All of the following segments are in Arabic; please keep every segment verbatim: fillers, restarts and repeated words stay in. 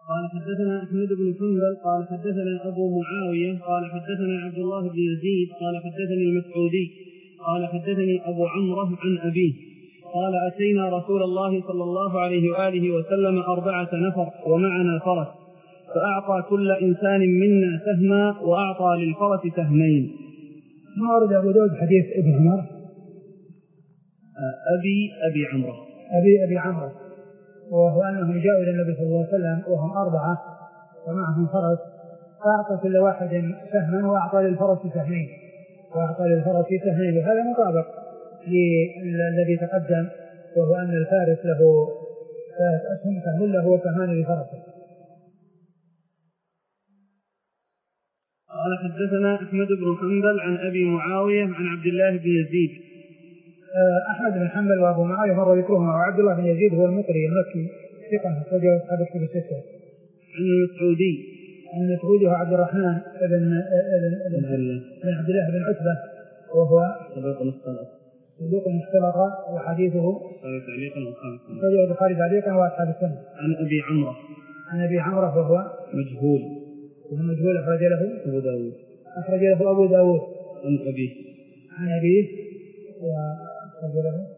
قال حدثنا أحمد بن حنبل قال حدثنا أبو معاوية قال حدثنا عبد الله بن يزيد قال حدثني المسعودي قال حدثني أبو عمرو عن أبيه قال أتينا رسول الله صلى الله عليه وآله وسلم أربعة نفر ومعنا فرس فأعطى كل إنسان منا سهما وأعطى للفرس سهمين. ما ورد أبو داود حديث ابن عمر أبي أبي عمرو أبي أبي عمرو وهو أنهم جاءوا إلى النبي صلى الله عليه وسلم وهم أربعة ومعهم فرس فأعطى كل واحد سهما وأعطى للفرس سهمين وأعطى للفرس سهمين وهذا مطابق للذي تقدم وهو أن الفارس له ثلاث أسهم سهم له وسهمان لفرسه. قال حدثنا أحمد بن حنبل عن أبي معاوية عن عبد الله بن يزيد. أحمد بن حنبل وأبو معاوية مر ذكرهما وعبد الله بن يزيد هو المقري المكي ثقة أخرجه أصحاب الكتب الستة. عن المسعودي عن المسعودي هو عبد الرحمن بن بن عبد الله بن عتبة وهو صدوق مختلط صدوق مختلط وحديثه تعليقا وخامسا أخرجه البخاري تعليقا وأصحاب السنة. عن أبي عمرو عن أبي عمرو وهو مجهول وهو مجهول أخرج له أبو داود أخرج له أبو داود عن أبيه عن أبيه وأخرج له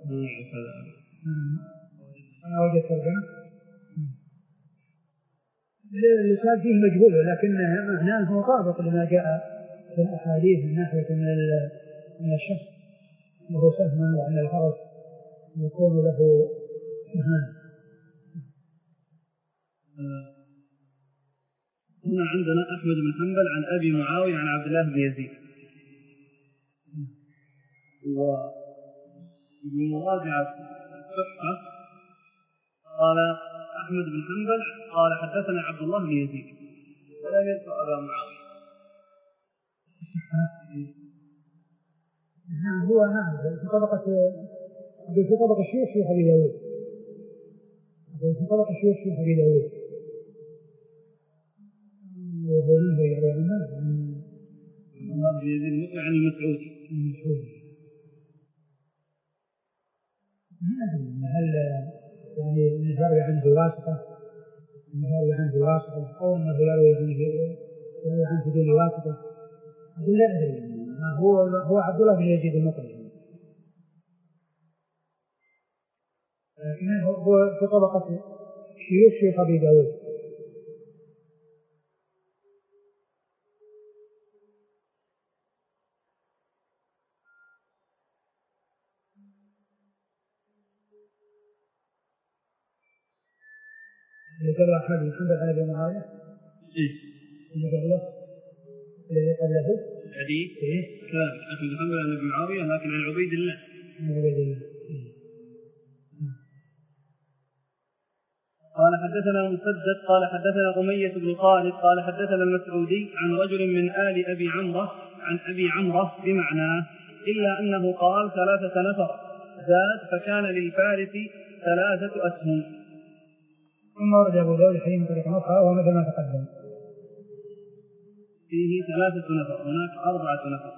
أنا وجدت ترجمة اللسان فيه مجهول لكن معناه مطابق لما جاء في الأحاديث من ناحية من الشخص له سهم وأن الفرس يكون له سهمان. هنا عندنا أحمد بن حنبل عن أبي معاوية عن عبد الله بن يزيد وبمراجعة الصحة قال أحمد بن حنبل قال حدثنا عبد الله بن يزيد ولا يذكر أبا معاوية. نعم هو نعم في طبقة في طبقة الشيوخ في أبي داود في طبقة الشيوخ في أبي داود وهو منه يروي عنه عن الله بن يزيد عن المسعودي المسعودي. ما أدري هل يعني يروي عنه واسطة يروي عنه واسطة أو أنه يروي عنه يروي عنه بدون واسطة لا أدري. هو هو عبد الله بن يزيد المقري لكن هو في طبقة شيوخ شيخ أبي داود. اللي قال أحمد بن حنبل عن أبي معاوية إيه اللي قال له الذي قال له الحديث إيه كان أحمد بن حنبل عن أبي معاوية لكن عن عبيد الله عن عبيد الله. قال حدثنا مسدد قال حدثنا أمية بن خالد قال حدثنا المسعودي عن رجل من آل أبي عمرو عن أبي عمرو بمعناه إلا أنه قال ثلاثة نفر زاد فكان للفارس ثلاثة أسهم. ثم ورد أبو داود حين طريق أخرى وهو مثل ما تقدم فيه ثلاثة نفر هناك أربعة نفر.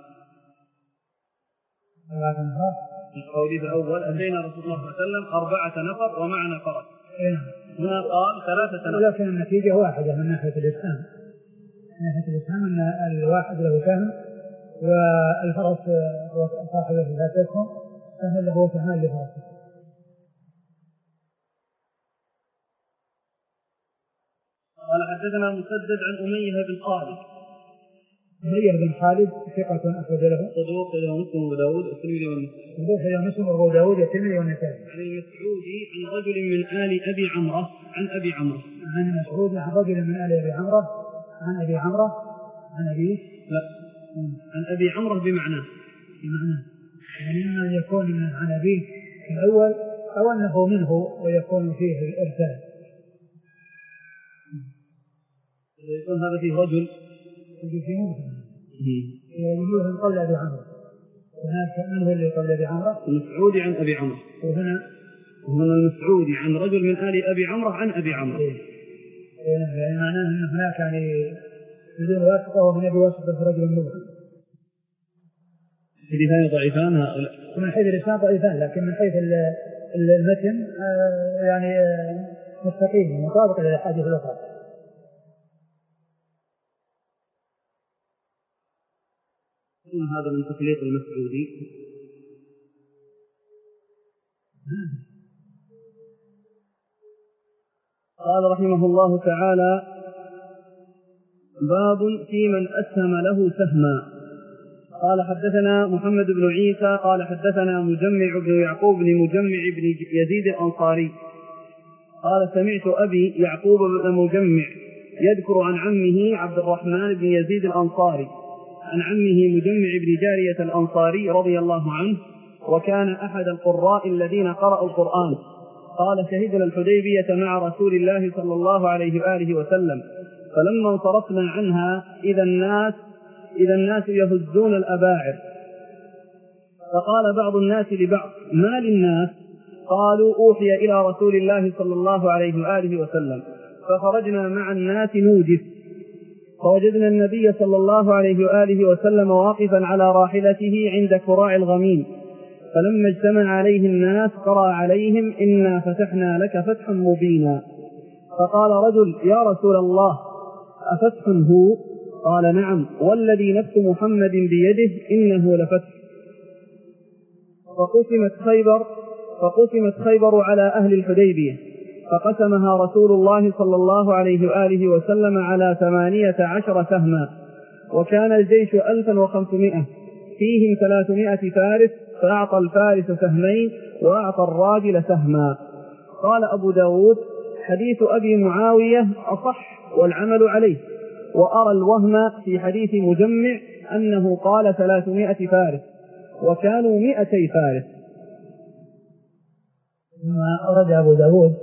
أربعة نفر الحديث الأول أتينا رسول الله صلى الله عليه وسلم أربعة نفر ومعنا فرس. هنا قال ثلاثة نفر لكن النتيجة واحدة من ناحية الإسلام من ناحية الإسلام أن الواحد له سهم والفرس صاحبه ثلاثة أسهم سهم له سهمان لفرسه. قال حدثنا مسدد عن أمية بن خالد أمية بن خالد ثقة أخرج له صدوق له مسلم وداود والترمذي والنسائي صدوق له مسلم وأبو داود والترمذي والنسائي. عن المسعودي عن رجل من آل أبي عمرو عن أبي عمرو عن المسعودي عن رجل من آل أبي عمرو عن أبي عمرو عن أبي لا عن أبي عمرو بمعناه بمعناه يعني أن يكون عن أبيه الأول أو أنه منه ويكون فيه الإرسال يكون هذا فيه رجل في ممكن يقول من قول أبي عمرو هناك من هو اللي قول أبي عمرو المسعودي عن أبي عمرو وهنا وهنا المسعودي عن رجل من آل أبي عمرو عن أبي عمرو يعني معناه أن هناك يعني بدون واسطة ومن أبي واسطة رجل منه. حديثان ضعيفان هؤلاء من حيث الإسناد ضعيفان لكن من حيث المتن يعني مستقيم مطابق للأحاديث الأخرى. هذا من تخليق المسعودي. قال رحمه الله تعالى: باب في من أسهم له سهما. قال حدثنا محمد بن عيسى قال حدثنا مجمع بن يعقوب بن مجمع بن يزيد الأنصاري قال سمعت أبي يعقوب بن مجمع يذكر عن عمه عبد الرحمن بن يزيد الأنصاري عن عمه مجمع بن جارية الأنصاري رضي الله عنه، وكان أحد القراء الذين قرأوا القرآن. قال شهدنا الحديبية مع رسول الله صلى الله عليه وآله وسلم، فلما انصرفنا عنها إذا الناس إذا الناس يهزون الأباعر، فقال بعض الناس لبعض: ما للناس؟ قالوا: أوحي إلى رسول الله صلى الله عليه وآله وسلم. فخرجنا مع الناس نوجس، فوجدنا النبي صلى الله عليه وآله وسلم واقفا على راحلته عند كراع الغميم، فلما اجتمع عليه الناس قرأ عليهم: إنا فتحنا لك فتحا مبينا. فقال رجل: يا رسول الله، أفتح هو؟ قال: نعم، والذي نفس محمد بيده إنه لفتح. فقسمت خيبر فقسمت خيبر على أهل الحديبية، فقسمها رسول الله صلى الله عليه وآله وسلم على ثمانية عشر سهما، وكان الجيش ألفا وخمسمائة، فيهم ثلاثمائة فارس، فأعطى الفارس سهمين وأعطى الراجل سهما. قال أبو داود: حديث أبي معاوية أصح والعمل عليه، وأرى الوهم في حديث مجمع أنه قال ثلاثمائة فارس وكانوا مئتي فارس. ما أرد أبو داود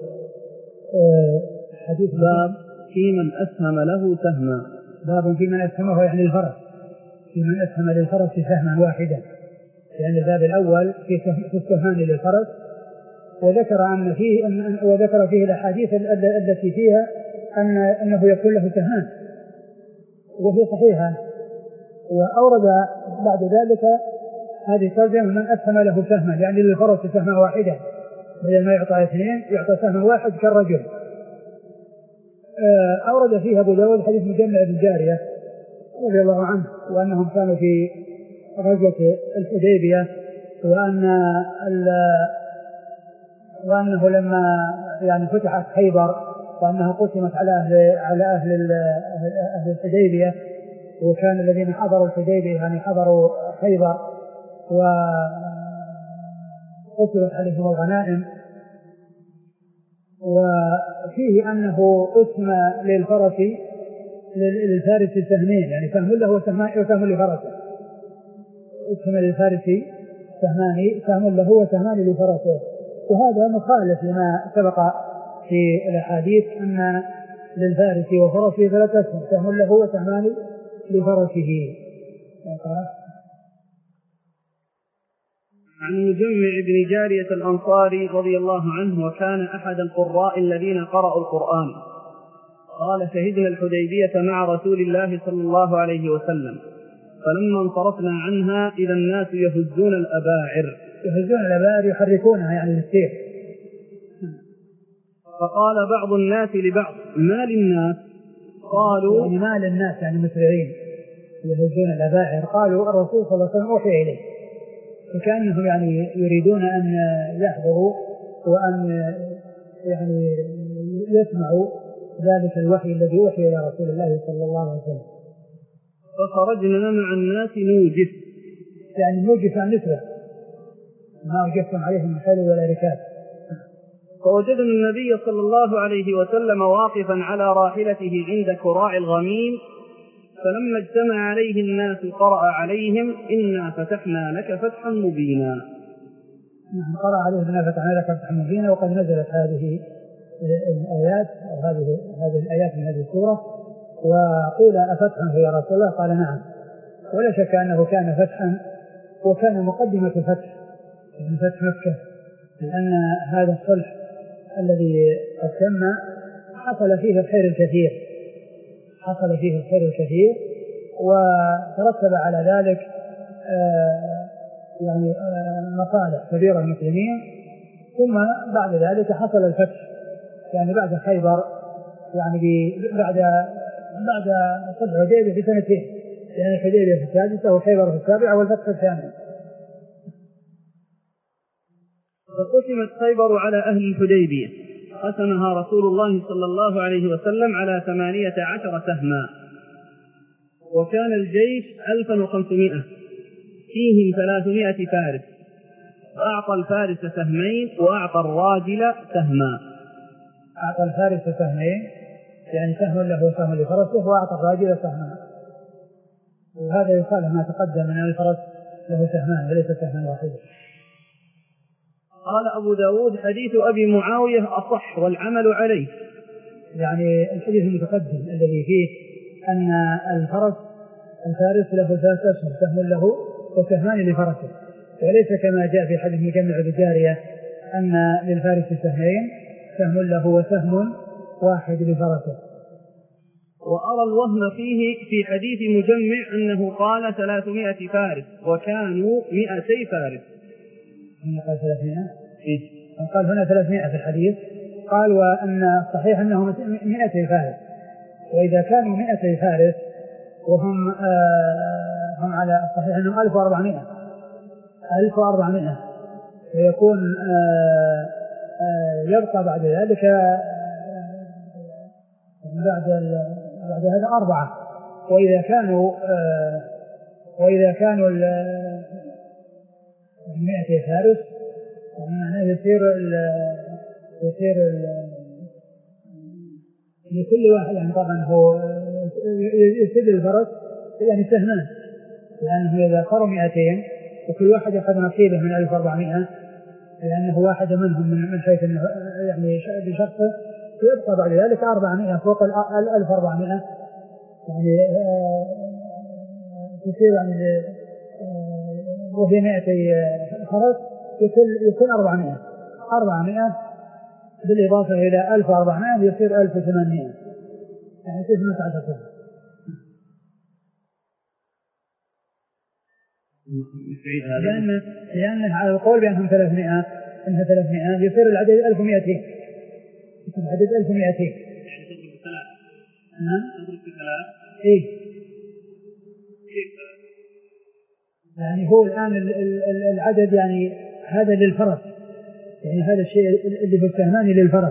حديث باب في من أسهم له سهما. باب في من أسهمه يعني الفرس، في من أسهم للفرس سهما واحدا، لأن يعني الباب الأول في السهمان للفرس، وذكر أن فيه أن وذكر فيه الأحاديث التي فيها أن أنه يكون له سهمان، وهي صحيحة. وأورد بعد ذلك هذه ترجمة: من أسهم له سهما، يعني للفرس سهما واحدا، بدل ما يعطى اثنين يعطى سهم واحد كالرجل. أورد فيها أبو داود حديث مجمع بن جارية رضي الله عنه، وأنهم كانوا في غزوة الحديبية، وأن وأنه لما يعني فتحت خيبر وأنها قسمت على أهل على أهل أهل الحديبية، وكان الذين حضروا الحديبية يعني حضروا خيبر وقسمت عليهم الغنائم. وفيه أنه قسم للفرس للفارس سهمين، يعني سهم له وسهم لفرسه، قسم للفارس سهمان، سهم له وسهمان لفرسه. وهذا مخالف لما سبق في الأحاديث أن للفارس وفرسه ثلاثة أسهم، سهم له وسهمان لفرسه. عن مجمع بن جارية الأنصاري رضي الله عنه، وكان أحد القراء الذين قرأوا القرآن. قال شهدنا الحديبية مع رسول الله صلى الله عليه وسلم، فلما انصرفنا عنها إذا الناس يهزون الأباعر. يهزون الأباعر يحركونها يعني للسير. فقال بعض الناس لبعض: ما للناس؟ قالوا: يعني ما للناس يعني مسرعين يهزون الأباعر. قالوا: الرسول صلى الله عليه وسلم أوحي إليه، وكأنهم يعني يريدون أن يحضروا وأن يعني يسمعوا ذلك الوحي الذي أوحي إلى رسول الله صلى الله عليه وسلم. فخرجنا مع الناس نوجس، يعني نوجس عن نسوة، ما وجدتم عليهم من خيل ولا ركاب. فوجدنا النبي صلى الله عليه وسلم واقفا على راحلته عند كراع الغميم، فلما اجتمع عليه الناس قرأ عليهم: إنا فتحنا لك فتحا مبينا. نعم، قرأ عليهم: إنا فتحنا لك فتحا مبينا. وقد نزلت هذه الآيات أو هذه هذه الآيات من هذه السورة. وقيل: أفتحا يا رسول الله؟ قال: نعم. ولا شك أنه كان فتحا، وكان مقدمة الفتح من فتح مكة، لأن هذا الصلح الذي قد تم حصل فيه الخير الكثير حصل فيه الخير الكثير وترتب على ذلك آه يعني آه مصالح كبيرة للمسلمين. ثم بعد ذلك حصل الفتح، يعني بعد خيبر، يعني بعد بعد صلح الحديبية بسنتين، يعني الحديبية في السادسة وخيبر في السابعة والفتح في الثامنة. فقسمت خيبر على أهل الحديبية، قسمها رسول الله صلى الله عليه وسلم على ثمانية عشر سهما، وكان الجيش ألفا وخمسمائة فيهم ثلاثمائة فارس، فأعطى الفارس سهمين وأعطى الراجل سهما. أعطى الفارس سهمين يعني سهم له سهم لفرسه، وأعطى الراجل سهما، وهذا يخالف ما تقدم من الفرس له سهمان وليس سهما واحدا. قال أبو داود حديث أبي معاوية أصح والعمل عليه، يعني الحديث المتقدم الذي فيه أن الفرس الفارس له ثلاث أسهم، سهم له وسهمان لفرسه، وليس كما جاء في حديث مجمع بالجارية أن للفارس سهمين، سهم له وسهم واحد لفرسه. وأرى الوهم فيه في حديث مجمع أنه قال ثلاثمائة فارس وكانوا مئتي فارس. هنا قال ثلاثمائة؟ إيه؟ قال هنا ثلاثمائة في الحديث، قال وأن الصحيح أنهم مئتي فارس، وإذا كانوا مئتي فارس وهم آه هم على الصحيح أنهم ألف وأربعمائة ألف وأربعمائة ويكون آه آه يبقى بعد ذلك آه بعد بعد هذا أربعة، وإذا كانوا آه وإذا كانوا مئة فارس يعني يصير ال يصير ال لكل واحد يعني طبعا هو يصير الفرس يعني سهمان، لأنه إذا صاروا مئتين وكل واحد يأخذ نصيبه من ألف وأربعمائة، لأنه واحد منهم من حيث أنه يعني بشخصه، يبقى بعد ذلك أربعمائة فوق الألف وأربعمائة، يعني تصير يعني وفي مئتي فرس يكون يكون أربعمائة أربعمائة بالإضافة إلى ألف وأربعمائة يصير ألف وثمانمائة، يعني تسمى عشرة. لأن لأن على القول بأنهم ثلاثمائة أنها ثلاثمائة يصير العدد ألف ومئتين، يصير العدد ألف ومئتين. نعم. إيه. يعني هو الآن العدد يعني هذا للفرس، يعني هذا الشيء اللي في السهمان للفرس.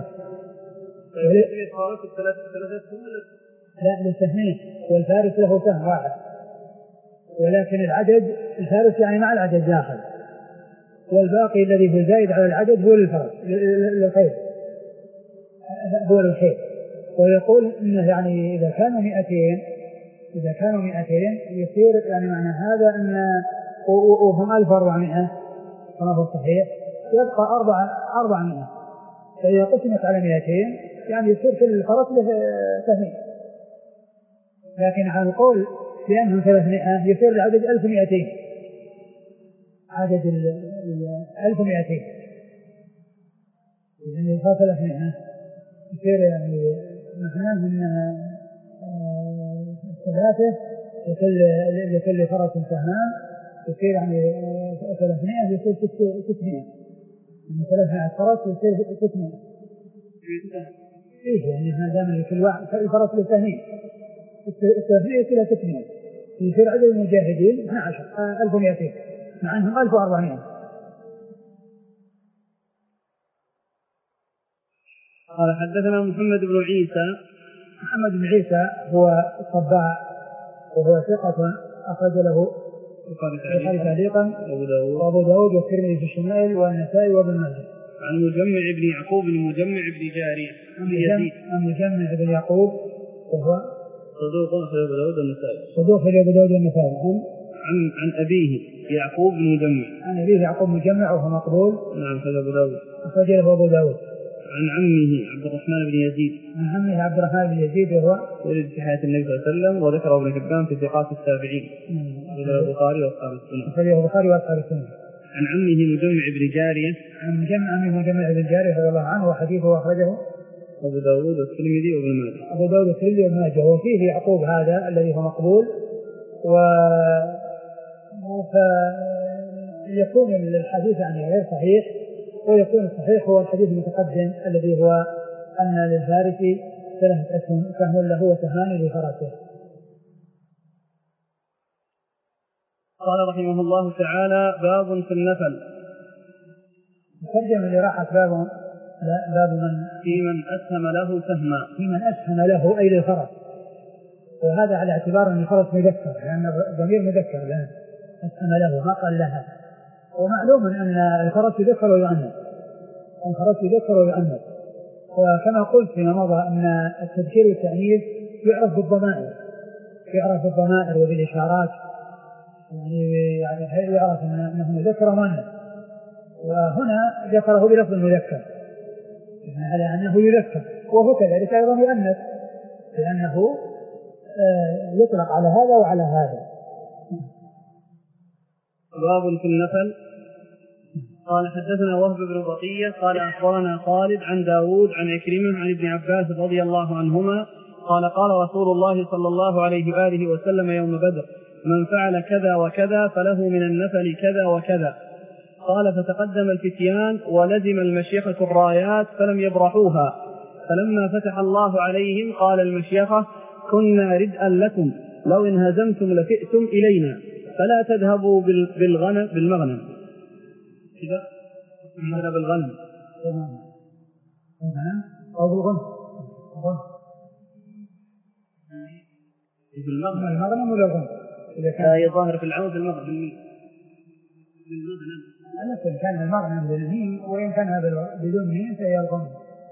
لا للسهمين، والفارس له سهم واحد، ولكن العدد الفارس يعني مع العدد داخل، والباقي الذي هو زايد على العدد هو للفرس للخير هو للخير. ويقول إنه يعني إذا كانوا مئتين إذا كانوا مئتين يصير يعني معنى هذا أن وهم ألف وأربعمائة كما هو الصحيح يبقى أربعة أربعمائة، فإذا قسمت على مئتين يعني يصير كل فرس له سهمين. لكن على القول بأنهم ثلاثمائة يصير العدد ألف ومئتين، عدد ألف ومئتين يعني يصير ثلاثمائة يصير يعني معناه من ثلاثة لكل لكل فرس سهمان يصير يعني ثلاثمائة يصير ستمائة، يعني ثلاثمائة فرس يصير ستمائة. إيه يعني ما دام لكل واحد فرس له سهمين الثلاثمائة يصير ستمائة، يصير عدد المجاهدين اثنا عشر ألف ومئتين مع أنهم ألف وأربعمائة. قال حدثنا محمد بن عيسى. محمد بن عيسى هو الطباع وهو ثقة أخرج له البخاري تعليقا وأبو داود والترمذي في الشمائل والنسائي وابن ماجه. عن مجمع بن يعقوب بن مجمع بن جارية. عن مجمع بن يعقوب وهو صدوق في أبو داود والنسائي. صدوق في أبو داود والنسائي. عن عن أبيه يعقوب بن مجمع. عن أبيه يعقوب مجمع وهو مقبول. نعم في أبو داود. أخرج له أبو داود. عن عمه عبد الرحمن بن يزيد. عن عمه عبد الرحمن بن يزيد وهو ولد في حياة النبي صلى الله عليه وسلم، وذكره ابن حبان في ثقات التابعين. أخرجه البخاري وأصحاب السنة. أخرجه البخاري وأصحاب السنة. عن عمه مجمع بن جارية. عن مجمع عمه مجمع بن جارية رضي الله عنه، وحديثه أخرجه أبو داود والترمذي وابن ماجه. أبو داود والترمذي وابن ماجه. وفيه يعقوب هذا الذي هو مقبول، و فيكون الحديث يعني غير صحيح، ويكون الصحيح هو الحديث المتقدم الذي هو أن للفارس ثلاثة أسهم، سهم له وسهمان لفرسه. قال رحمه الله تعالى: باب في النفل. الترجمة اللي راحت باب باب من في من أسهم له سهما، في من أسهم له أي للفرس، وهذا على اعتبار أن الفرس مذكر لأن الضمير مذكر الآن، أسهم له ما قال لها. ومعلوم أن الفرس يذكر ويؤنث، الفرس يذكر ويؤنث، وكما قلت فيما مضى أن التذكير والتأنيث يعرف بالضمائر، يعرف بالضمائر وبالإشارات، يعني يعني يعرف أنه مذكر ومؤنث، وهنا ذكره بلفظ المذكر يعني على أنه يذكر، وهو كذلك أيضا يؤنث لأنه يطلق على هذا وعلى هذا. باب في النفل. قال: حدثنا وهب بن بقية قال: أخبرنا خالد عن داود عن عكرمة عن ابن عباس رضي الله عنهما قال: قال رسول الله صلى الله عليه وآله وسلم يوم بدر: من فعل كذا وكذا فله من النفل كذا وكذا. قال: فتقدم الفتيان ولزم المشيخة الرايات فلم يبرحوها، فلما فتح الله عليهم قال المشيخة: كنا ردءا لكم لو انهزمتم لفئتم إلينا فلا تذهبوا بالغنم بالمغنم كذا كذا بالغنم أو بالغنم بالمغنم المغنم ولا الغنم إذا كان ظاهر في العود المغنم بالمغنم أنا كان المغنم بالميم وإن كان بدون ميم فهي الغنم.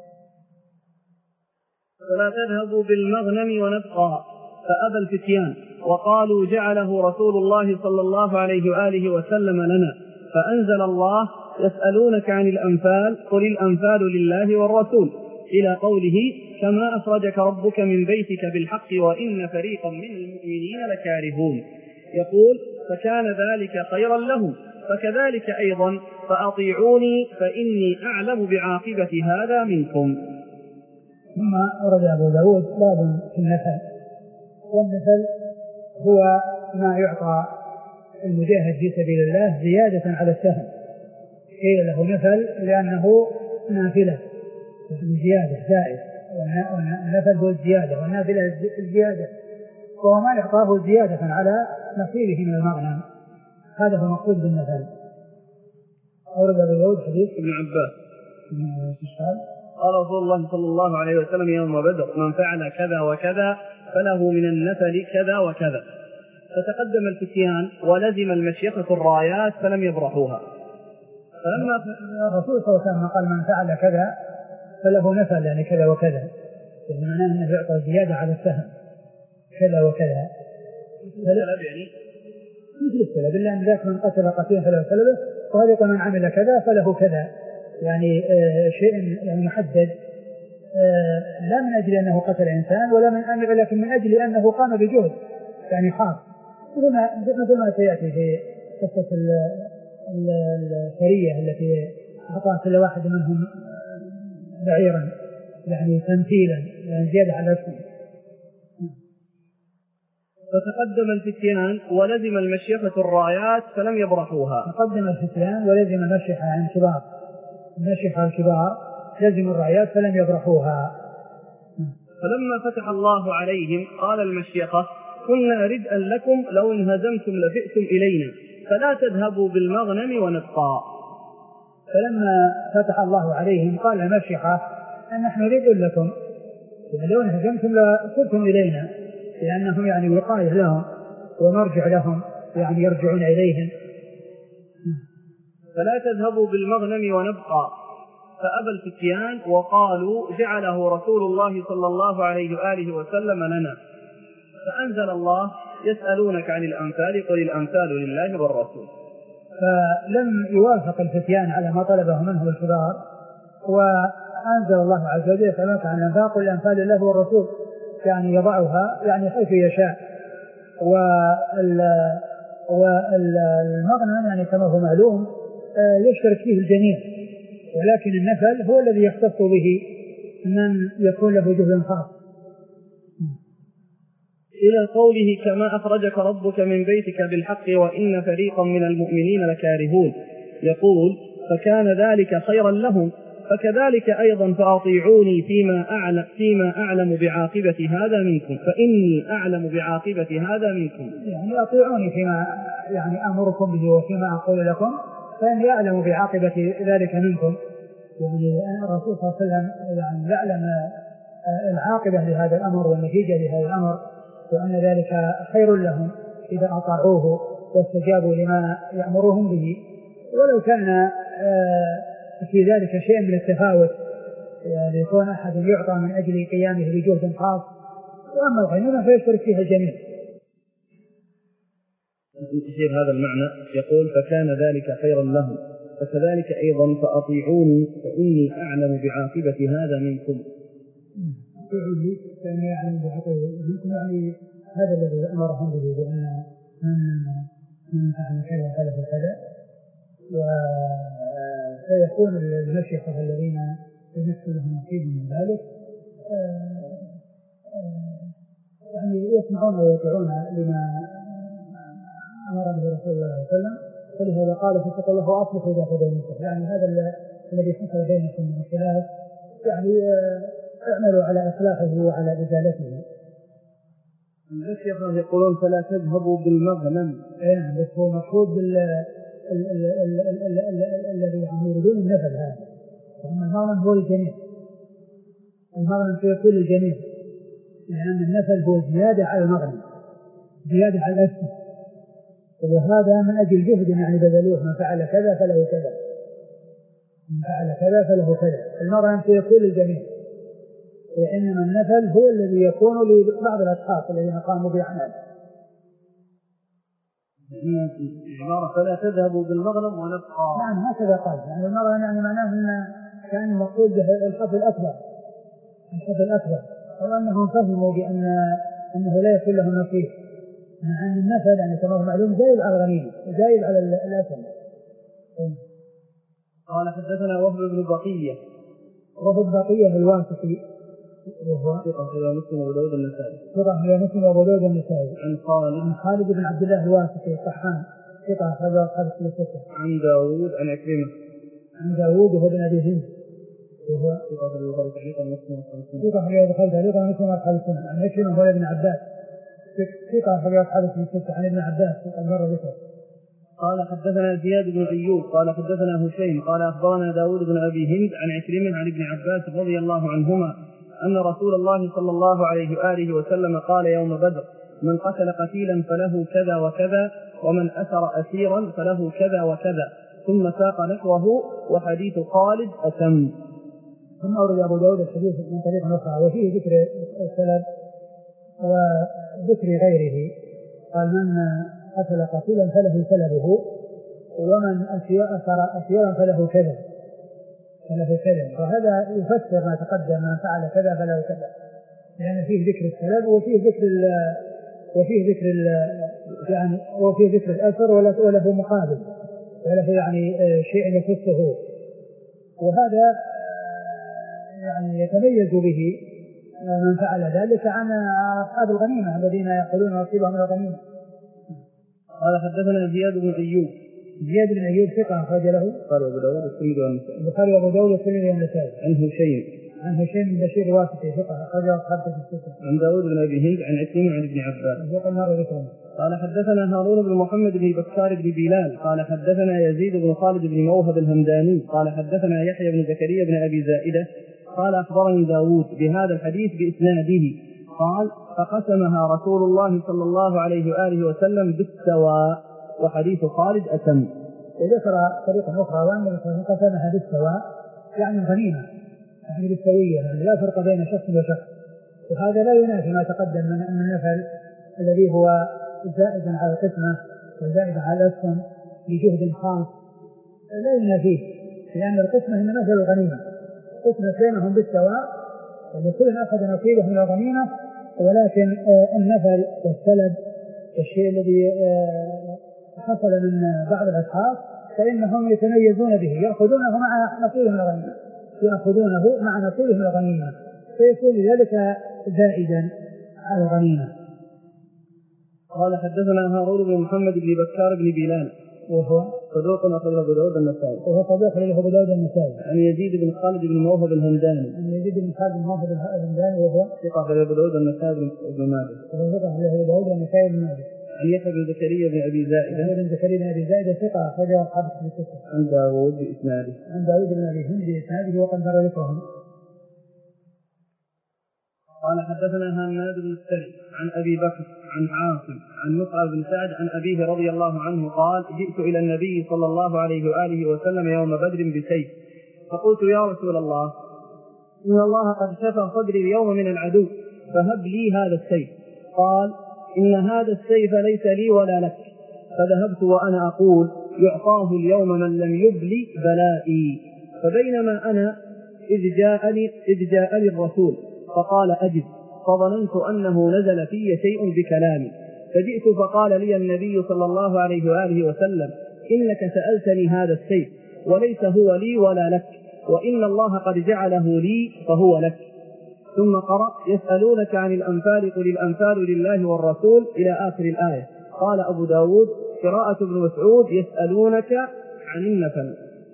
فلا تذهبوا بالمغنم ونبقى، فأبى الفتيان وقالوا: جعله رسول الله صلى الله عليه وآله وسلم لنا. فأنزل الله: يسألونك عن الأنفال قل الأنفال لله والرسول، إلى قوله: كما أخرجك ربك من بيتك بالحق وإن فريقا من المؤمنين لكارهون. يقول: فكان ذلك خيرا لهم، فكذلك أيضا فأطيعوني فإني أعلم بعاقبة هذا منكم. ثم أورد أبو داود باب في النفل. والنفل هو ما يعطى المجاهد في سبيل الله زيادة على السهم، قيل له نفل لأنه نافلة زيادة زائد، والنفل هو الزيادة والنافلة الزيادة، وهو ما يعطاه زيادة على نصيبه من المغنم، هذا هو مقصود بالنفل. أورد أبو داود حديث ابن عباس قال رسول الله صلى الله عليه وسلم يوم بدر: من فعل كذا وكذا فله من النفل كذا وكذا. فتقدم الفتيان ولزم المشيخة الرايات فلم يبرحوها. فلما الرسول صلى الله عليه وسلم قال: من فعل كذا فله نفل يعني كذا وكذا، يعني معناه أنه يعطى زيادة على السهم كذا وكذا، السلب يعني مثل السلب، إلا أن ذاك من قتل قتيلا فله سلبه، وهذا من عمل كذا فله كذا، يعني آه شيء يعني محدد، آه لا من أجل أنه قتل إنسان ولا من أجل، لكن من أجل أنه قام بجهد يعني خاص، مثل ما سيأتي في قصة السرية التي أعطى كل واحد منهم بعيرا يعني تمثيلا يعني زيادة على الاسم. فتقدم الفتيان ولزم المشيخة الرايات فلم يبرحوها. تقدم الفتيان ولزم المشيخة عن الكبار، المشيخة الكبار لزم الرايات فلم يبرحوها. فلما فتح الله عليهم قال المشيخة: كنا ردءا لكم لو انهزمتم لفئتم إلينا فلا تذهبوا بالمغنم ونبقى. فلما فتح الله عليهم قال المشيخة: أن نحن ردء لكم لو انهزمتم لفئتم إلينا، لأنهم يعني وقاية لهم ومرجع لهم يعني يرجعون إليهم. فلا تذهبوا بالمغنم ونبقى. فأبى الفتيان وقالوا: جعله رسول الله صلى الله عليه وآله وسلم لنا. فأنزل الله: يسألونك عن الأنفال قل الأنفال لله والرسول. فلم يوافق الفتيان على ما طلبه منهم الكبار، وأنزل الله عز وجل: يسألونك عن الأنفال قل الأنفال لله والرسول، يعني يضعها يعني حيث يشاء. والمغنم يعني كما هو معلوم يشترك فيه الجميع، ولكن النفل هو الذي يختص به من يكون له جهد خاص. إلى قوله: كما أخرجك ربك من بيتك بالحق وإن فريقا من المؤمنين لكارهون. يقول: فكان ذلك خيرا لهم، فكذلك أيضا فأطيعوني فيما أعلم, فيما أعلم بعاقبة هذا منكم، فإني أعلم بعاقبة هذا منكم. يعني أطيعوني فيما يعني أمركم به وفيما أقول لكم، فإني أعلم بعاقبة ذلك منكم. يعني الرسول صلى الله عليه وسلم يعني يعلم العاقبة لهذا الأمر والنتيجة لهذا الأمر، وأن ذلك خير لهم إذا أطاعوه واستجابوا لما يأمرهم به، ولو كان في ذلك شيء من التفاوت، يعني يكون أحد يعطى من أجل قيامه بجهد خاص، وأما الغنيمة فيشترك فيها الجميع. يصير هذا المعنى يقول فكان ذلك خيرا لهم، فكذلك أيضا فأطيعوني فإني أعلم بعاقبة هذا منكم. أطيعوني فإني أعلم بعاقبة منكم، يعني هذا الذي أمرهم به بأن من فعل كذا فله كذا، وسيكون المشيخة الذين يمثل لهم نصيب من ذلك يعني يسمعون ويطيعون لما أمر به رسول الله صلى الله عليه وسلم، ولهذا قال فاتقوا الله وأصلحوا ذات بينكم، يعني هذا الذي حصل بينكم من الخلاف يعني اعملوا على إصلاحه وعلى إزالته. المشيخة يقولون فلا تذهبوا بالمغنم، نعم، بس هو مقصود بال الذي يعني يريدون النفل هذا، وأما المغنم هو الجميع، المغنم في كل الجميع، لأن النفل هو زيادة على المغنم، زيادة على الأسفل، وهذا من أجل جهد يعني بذلوه، من فعل كذا فله كذا، من فعل كذا فله كذا، المغنم في كل الجميع، وإنما النفل هو الذي يكون لبعض الأشخاص الذين قاموا بأعمال. عبارة فلا تذهبوا بالمغنم ونبقى. نعم هكذا قال، يعني المغنم يعني معناه أن كان المقصود به الحظ الأكبر، الحظ الأكبر، أو أنهم فهموا بأن أنه لا يكون له نصيب، مع أن النفل يعني كما هو معلوم زايد على الغنيمة، زايد على الأسم. قال حدثنا وهب بن بقية، وهب بقية الواسطي، وهو ثقة في مسلم وأبو داود النسائي، ثقة في مسلم وأبو داود النسائي. عن خالد عن خالد بن عبد الله الواسطي الطحان، ثقة أخرجه أصحاب الكتب الستة. عن داوود عن عكرمة، عن داوود وهو بن أبي هند، وهو ثقة في البخاري تعليقا مسلم وأصحاب السنة، ثقة في البخاري تعليقا مسلم وأصحاب السنة. عن عكرمة وهو ابن عباس، ثقة أخرجه أصحاب الكتب الستة. عن ابن عباس مر ذكره. قال حدثنا زياد بن أيوب قال حدثنا هشيم قال أخبرنا داود بن أبي هند عن عكرمة عن ابن عباس رضي الله عنهما أن رسول الله صلى الله عليه وآله وسلم قال يوم بدر من قتل قتيلا فله كذا وكذا، ومن أسر أسيرا فله كذا وكذا، ثم ساق نحوه، وحديث خالد أتم. ثم أورد أبو داود الحديث من طريق أخرى وفيه ذكر السلب وذكر غيره، قال من قتل قتيلا فله سلبه، ومن أسر أسيرا فله كذا فله كذا، وهذا يفسر ما تقدم، من فعل كذا فله كذا، لأن فيه ذكر السلب وفيه ذكر ال وفيه ذكر ال يعني وفيه ذكر الأثر وله مقابل، وله يعني شيء يخصه، وهذا يعني يتميز به من فعل ذلك عن أصحاب الغنيمة الذين يأخذون نصيبهم من الغنيمة. قال حدثنا زياد بن أيوب، زياد بن أيوب ثقة أخرج له البخاري وأبو داود والترمذي والنسائي، البخاري وأبو داود والترمذي والنسائي. عن هشيم عن هشيم بن بشير الواسطي ثقة أخرجه أصحاب الكتب الستة. عن داود بن أبي هند عن عكرمة عن ابن عباس ذكر مر ذكره. قال حدثنا هارون بن محمد بن بكار بن بلال قال حدثنا يزيد بن خالد بن موهب الهمداني قال حدثنا يحيى بن زكريا بن أبي زائدة قال أخبرني داود بهذا الحديث بإسناده قال فقسمها رسول الله صلى الله عليه وآله وسلم بالسواء، وحديث خالد أتم. وذكر طريقة أخرى وأن قسمها بالسواء يعني الغنيمة، يعني بالسوية، يعني لا فرق بين شخص وشخص، وهذا لا ينافي ما تقدم من أن النفل الذي هو زائد على القسمة وزائد على الأسهم بجهد خاص لا ينافيه، لأن القسمة هي مثل الغنيمة، قسمة بينهم بالسواء، يعني كل أخذ نصيبه من الغنيمة، ولكن النفل والسلب الشيء الذي حصل من بعض الأشخاص فإنهم يتميزون به، يأخذونه مع نصيبه من الغنيمة، يأخذونه مع نصيبه من الغنيمة، فيكون ذلك زائدا على الغنيمة. قال حدثنا هارون بن محمد بن بكار بن بلال وهو صدوق أخرجه أبو داود النسائي. وهو صدوق أخرجه أبو داود النسائي. عن يزيد بن خالد بن موهب الهمداني. عن يزيد بن خالد بن موهب الهمداني وهو ثقة أخرجه أبو داود النسائي بن ماجه. وهو ثقة أخرجه أبو داود النسائي بن ماجه. عن يحيى بن زكريا بن أبي زائدة. يحيى بن زكريا بن أبي زائدة ثقة أخرجه أصحاب الكتب الستة. عن داوود بإسناده. عن داوود بن أبي هند بإسناده وقد مر ذكرهم. قال حدثنا هناد بن السري عن أبي بكر عن عاصم عن مصعب بن سعد عن أبيه رضي الله عنه قال: جئت إلى النبي صلى الله عليه وآله وسلم يوم بدر بسيف، فقلت: يا رسول الله، إن الله قد شفى صدري اليوم من العدو، فهب لي هذا السيف. قال: إن هذا السيف ليس لي ولا لك. فذهبت وأنا أقول: يعطاه اليوم من لم يبلي بلائي. فبينما أنا إذ جاءني, إذ جاءني الرسول فقال: أجب. فظننت أنه نزل في شيء بكلامي، فجئت فقال لي النبي صلى الله عليه وآله وسلم: إنك سألتني هذا السيف وليس هو لي ولا لك، وإن الله قد جعله لي فهو لك. ثم قرأ: يسألونك عن الأنفال قل الأنفال لله والرسول إلى آخر الآية. قال أبو داود: قراءة ابن مسعود: يسألونك عن النفل.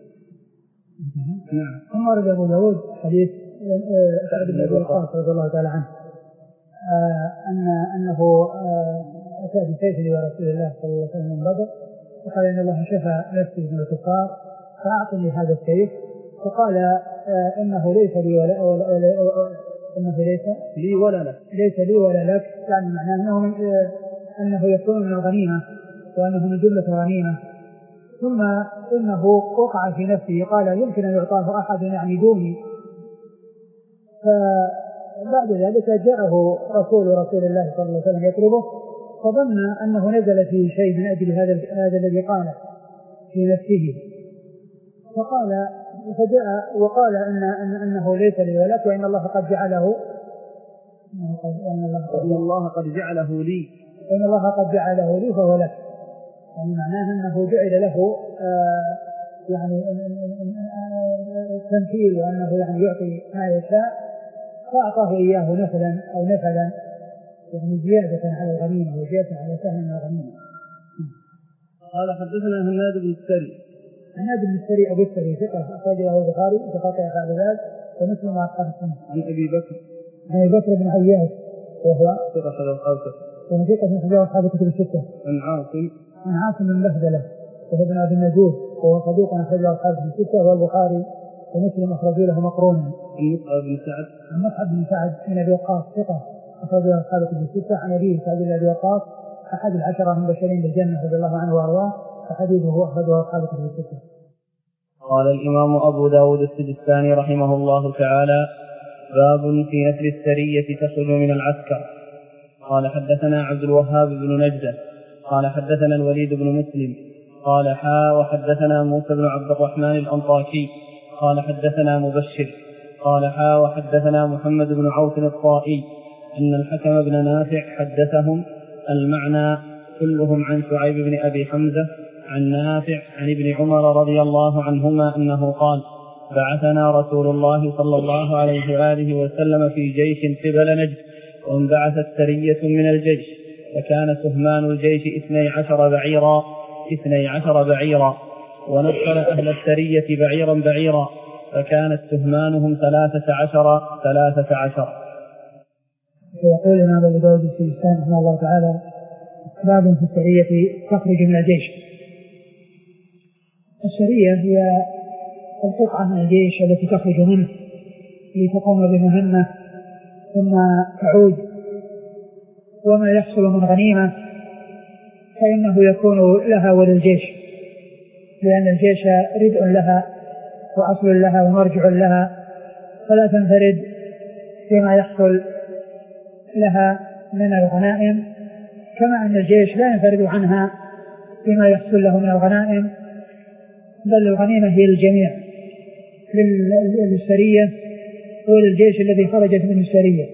نعم. ثم ورد أبو داود حديث سعد بن أبي وقاص رضي الله تعالى عنه أن أنه أتى بسيف لرسول الله صلى الله عليه وسلم من بدر، وقال: إن الله شفى نفسي من الكفار فأعطني هذا السيف. فقال: إنه ليس لي ولا, ولا, ولا, ولا إنه ليس لي ولا لك ليس لي ولا لك يعني معناه أنه, أنه يكون من الغنيمة وأنه من جملة غنيمة. ثم إنه وقع في نفسه قال: يمكن أن يعطاه أحد يعني دوني. فبعد ذلك جاءه رسول رسول الله صلى الله عليه وسلم يطلبه، فظن أنه نزل في شيء من أجل هذا هذا الذي قاله في نفسه، فقال فجاء وقال إن, إن أنه ليس لي ولك، وإن الله قد جعله وإن الله قد جعله لي وإن الله قد جعله لي فهو لك. يعني معناه أنه جعل له آه يعني تمثيل، وأنه يعني يعطي ما يشاء، فأعطاه إياه نفلا أو نفلا يعني زيادة على الغنيمة وزيادة على سهم من الغنيمة. قال حدثنا هناد بن السري. هناد بن السري أبو السري ثقة أخرجه البخاري بقطع بعد ومسلم مع أصحاب السنة. عن أبي بكر عن أبي بكر بن عياش وهو ثقة الخمسة وهو ثقة من أخرجه أصحاب الكتب الستة. عن عاصم عن عاصم بن بهدلة وهو ابن أبي النجود وهو صدوق أخرجه أصحاب الكتب الستة، والبخاري ومسلم أخرجوا له مقرونا. عن مصعب بن سعد عن مصعب بن سعد بن أبي وقاص ثقة أخرجه أصحاب الكتب الستة. عن أبيه سعد بن أبي وقاص أحد العشرة المبشرين بالجنة رضي الله عنه وأرضاه، فحديثه أخرجه أصحاب الكتب الستة. قال الإمام أبو داود السجستاني رحمه الله تعالى: باب في نفل السرية تخرج من العسكر. قال حدثنا عبد الوهاب بن نجدة قال حدثنا الوليد بن مسلم قال حا وحدثنا موسى بن عبد الرحمن الأنطاكي قال حدثنا مبشر قال حا وحدثنا محمد بن عوف الطائي أن الحكم بن نافع حدثهم المعنى كلهم عن شعيب بن أبي حمزة عن نافع عن ابن عمر رضي الله عنهما أنه قال: بعثنا رسول الله صلى الله عليه وآله وسلم في جيش قبل نجد، وانبعثت سرية من الجيش، فكان سهمان الجيش اثني عشر بعيرا اثني عشر بعيرا ونفر أهل السرية بعيرا بعيرا، فكانت سهمانهم ثلاثة عشر ثلاثة عشر. يقول الإمام أبو داود السجستاني رحمه الله تعالى: باب في السرية تخرج من الجيش. السرية هي القطعة من الجيش التي تخرج منه لتقوم بمهمة ثم تعود، وما يحصل من غنيمة فإنه يكون لها وللجيش، لأن الجيش ردء لها وأصل لها ومرجع لها، فلا تنفرد فيما يحصل لها من الغنائم، كما أن الجيش لا ينفرد عنها فيما يحصل له من الغنائم، بل الغنيمة هي للجميع، للسرية وللجيش الذي خرجت منه السرية.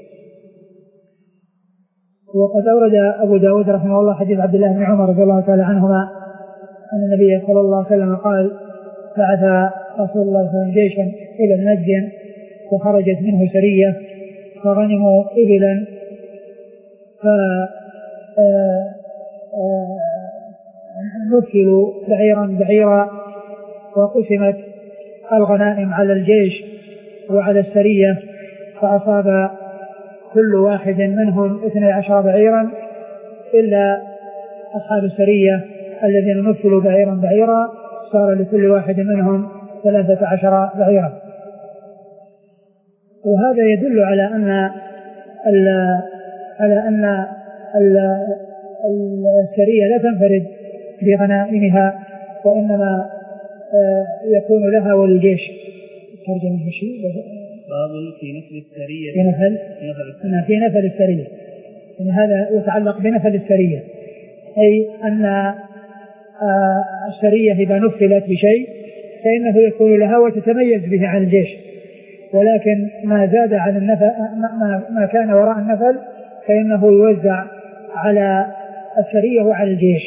وقد أورد أبو داود رحمه الله حديث عبد الله بن عمر رضي الله تعالى عنهما أن النبي صلى الله عليه وسلم قال: بعث رسول الله صلى الله عليه وسلم جيشا إلى نجد وخرجت منه سرية فغنموا إبلا، ف نفلوا بعيرا بعيرا وقسمت الغنائم على الجيش وعلى السرية، فأصاب كل واحد منهم اثني عشر بعيرا إلا أصحاب السرية الذين نفلوا بعيرا بعيرا صار لكل واحد منهم ثلاثة عشر بعيرا. وهذا يدل على أن على أن السرية لا تنفرد بغنائمها وإنما يكون لها وللجيش. ترجمة الشيء باب في نفل السرية في نفل أنا في نفل السرية إن هذا يتعلق بنفل السرية، أي أن السرية إذا نفلت بشيء فإنه يكون لها وتتميز به عن الجيش، ولكن ما زاد عن النفل ما, ما كان وراء النفل فإنه يوزع على السرية وعلى الجيش،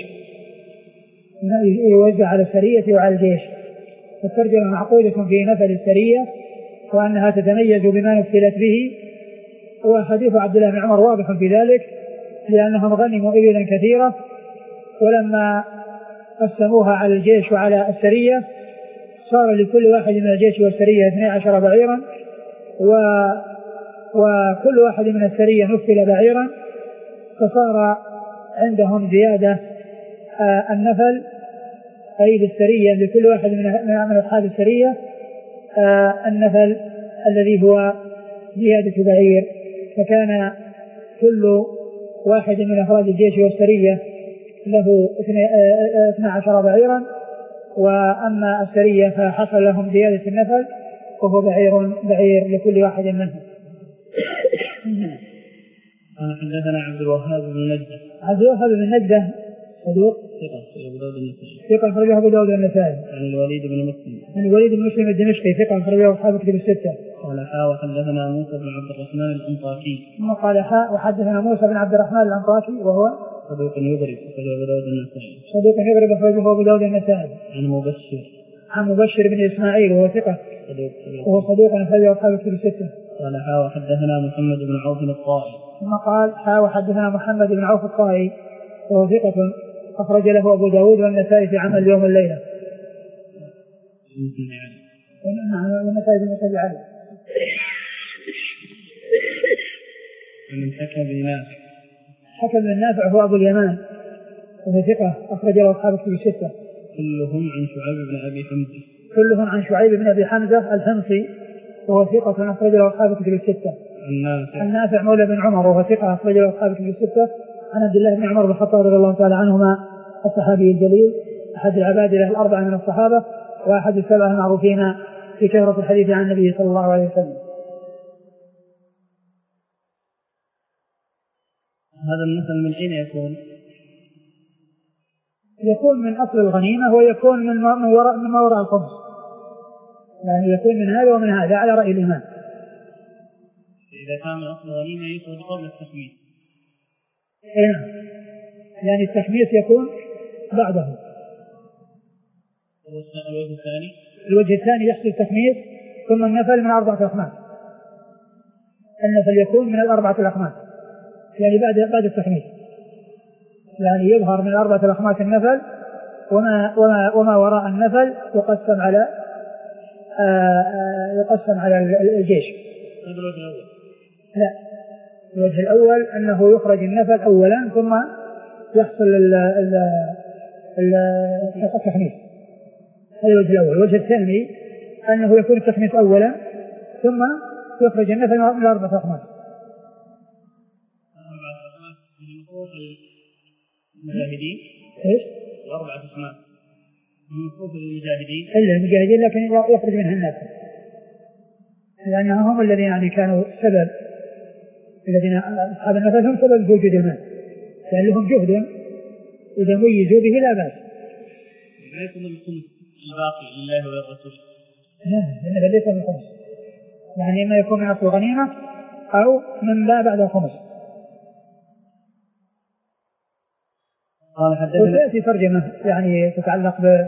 يوزع على السرية وعلى الجيش. والترجمة معقودة في نفل السرية وأنها تتميز بما نفلت به، وحديث عبد الله بن عمر واضح في ذلك لأنهم غنموا إبلا كثيرة ولما قسموها على الجيش وعلى السرية صار لكل واحد من الجيش والسرية اثني عشر بعيرا، و... وكل واحد من السرية نفل بعيرا، فصار عندهم زيادة آه النفل أي للسرية لكل واحد من أصحاب السرية آه النفل الذي هو زيادة بعير، فكان كل واحد من أفراد الجيش والسرية له اثني عشر بعيرا، وأما السرية فحصل لهم زيادة النفل وهو بعير بعير لكل واحد منهم. قال حدثنا عبد الوهاب بن نجدة. عبد الوهاب بن نجدة صدوق ثقة أخرجه أبو داود والنسائي. عن الوليد بن مسلم. عن الوليد بن مسلم الدمشقي ثقة أخرجه أصحاب الكتب الستة. قال حاء وحدثنا موسى بن عبد الرحمن الأنطاكي. ثم قال حاء وحدثنا موسى بن عبد الرحمن الأنطاكي وهو صدوق يضرب أخرجه أبو داود والنسائي. صدوق يضرب أخرجه أبو داود والنسائي. عن مبشر. عن مبشر بن إسماعيل وهو ثقة. صدوق. وهو صدوق أخرجه أصحاب الكتب الستة. قال حاء وحدثنا محمد بن عوف الطائي. ثم قال حاء وحدثنا محمد بن عوف الطائي وهو ثقة أخرج له أبو داود والنسائي في عمل يوم الليلة. نعم والنسائي في مسجد علي. من حكم بن نافع. حكم بن نافع هو أبو اليمان وهو ثقة أخرج له أصحاب الكتب الستة. كلهم عن شعيب بن أبي حمزة. كلهم عن شعيب بن أبي حمزة الحمصي وهو ثقة أخرج له أصحاب الكتب الستة. عن نافع. عن نافع مولى بن عمر وهو ثقة أخرج له أصحاب الكتب الستة. عن عبد الله بن عمر بن الخطاب رضي الله تعالى عنهما الصحابي الجليل أحد العبادلة الأربعة من الصحابة وأحد السبعة المعروفين في كثرة الحديث عن النبي صلى الله عليه وسلم. هذا المثل من أين يكون؟ يكون من أصل الغنيمة ويكون من وراء من وراء الخمس، يعني يكون من هذا ومن هذا على رأي الإمام. إذا كان من أصل الغنيمة يخرج قبل التخميس. نعم، يعني التخميس يكون بعده. الوجه الثاني الوجه الثاني يحصل التخميس ثم النفل من أربعة أخماس. النفل يكون من الأربعة الأخماس يعني بعد بعد التخميس، يعني يظهر من أربعة الأخماس النفل وما وما وما وراء النفل يقسم على آآ يقسم على الجيش. هذا الوجه الأول. لا، الوجه الأول أنه يخرج النفل أولا ثم يحصل ال ال ال التخميس. هذا الوجه الأول. الوجه الثاني أنه يكون التخميس أولا ثم يخرج النفل من أربعة أخماس. أربعة أخماس من نصوص المجاهدين. إيش؟ أربعة أخماس من نصوص المجاهدين. إلا المجاهدين لكن يخرج منها النفل، يعني هم الذين يعني كانوا سبب، الذين أصحاب النفل هم سبب وجود المال، يعني لهم جهد إذا ميزوا به لا بأس. لا يكون الخمس الباقي لله وللرسول. لا، لأن ليس من الخمس، يعني إما يكون من أصل الغنيمة أو من لا بعد الخمس. قال حدثنا. وتأتي ترجمة يعني تتعلق بال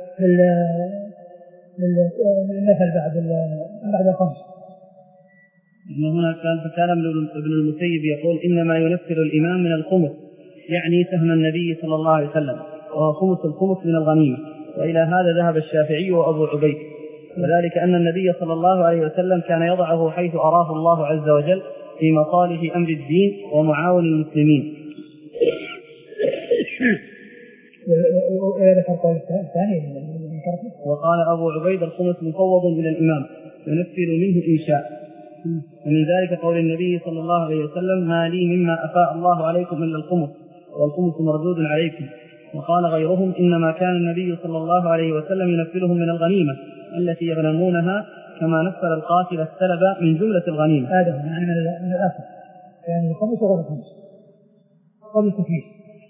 بالنفل بعد بعد الخمس. هنا كان فكان ابن المسيب يقول إنما ينفل الإمام من الخمس، يعني سهم النبي صلى الله عليه وسلم، وهو خمس الخمس من الغنيمة. وإلى هذا ذهب الشافعي وأبو عبيد، وذلك أن النبي صلى الله عليه وسلم كان يضعه حيث أراه الله عز وجل في مصالح أمر الدين ومعاون المسلمين. وقال أبو عبيد الخمس مفوض إلى الإمام ينفذ منه إن شاء. ومن ذلك قول النبي صلى الله عليه وسلم: ما لي مما أفاء الله عليكم إلا الخمس والخمس مردود عليكم. وقال غيرهم: إنما كان النبي صلى الله عليه وسلم ينفذهم من الغنيمة التي يغنمونها كما نفذ القاتل السلب من جملة الغنيمة. هذا يعني من الأصل، يعني الخمس وغير الخمس قبل التكميل.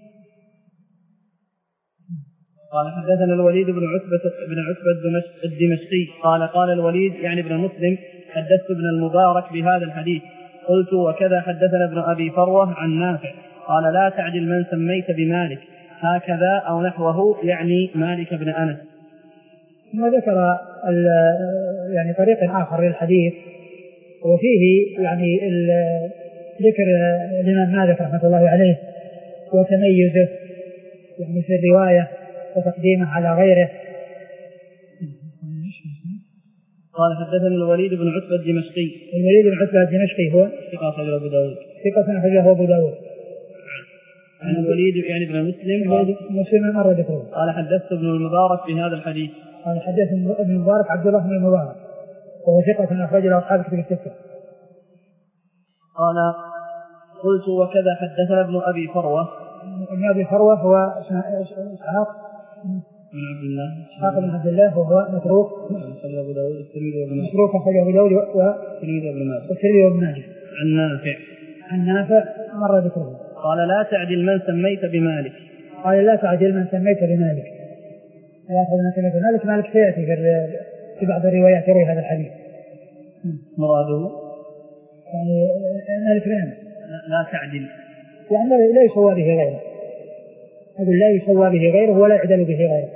قال حدثنا الوليد بن عتبة بن عتبة الدمشقي قال قال الوليد يعني ابن مسلم: حدثت ابن المبارك بهذا الحديث. قلت: وكذا حدثنا ابن أبي فروة عن نافع قال: لا تعدل من سميت بمالك هكذا أو نحوه، يعني مالك بن أنس. ثم ذكر يعني طريق آخر للحديث، وفيه يعني ذكر الإمام مالك رحمة الله عليه وتميزه يعني في الرواية وتقديمه على غيره. قال حدثنا الوليد بن عتبة الدمشقي. الوليد بن عتبة الدمشقي هو ثقة أخرجه أبو داود. ثقة أخرجه أبو داود. عن الوليد يعني ابن مسلم. مسلم مرة ذكره. قال حدثت ابن المبارك في هذا الحديث. قال حدث ابن المبارك عبد الله بن المبارك وهو ثقة أخرجه أصحاب كتب الستة. قال: قلت: وكذا حدثنا ابن أبي فروة. ابن أبي فروة هو إسحاق بن عبد الله إسحاق بن عبد الله وهو متروك أخرجه أبو داود الترمذي وابن ماجه. متروك أخرجه أبو داود والترمذي وابن ماجه. عن نافع. عن نافع مرة ذكره. قال: لا تعدل من سميت بمالك. قال: لا تعدل من سميت بمالك. لا تعدل من سميت بمالك. مالك سيأتي في بعض الروايات يروي هذا الحديث. مراده يعني مالك بن أنس. لا تعدل يعني لا يسوى به غيره. أقول لا يسوى به غيره ولا يعدل به غيره.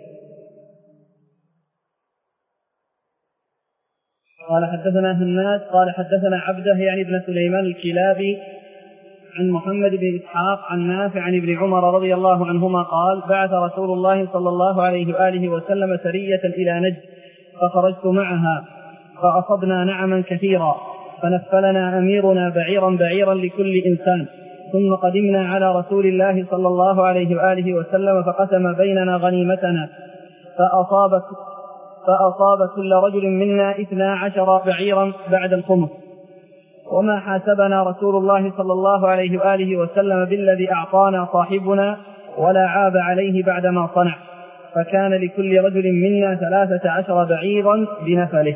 قال حدثنا هناد قال حدثنا عبده يعني ابن سليمان الكلابي عن محمد بن إسحاق عن نافع عن ابن عمر رضي الله عنهما قال: بعث رسول الله صلى الله عليه وآله وسلم سرية إلى نجد فخرجت معها فأصبنا نعما كثيرا فنفلنا أميرنا بعيرا بعيرا لكل إنسان، ثم قدمنا على رسول الله صلى الله عليه وآله وسلم فقسم بيننا غنيمتنا فأصاب, فأصاب كل رجل منا اثنا عشر بعيرا بعد الخمس، وما حاسبنا رسول الله صلى الله عليه وآله وسلم بالذي أعطانا صاحبنا ولا عاب عليه بعدما صنع، فكان لكل رجل منا ثلاثة عشر بعيرا بنفله.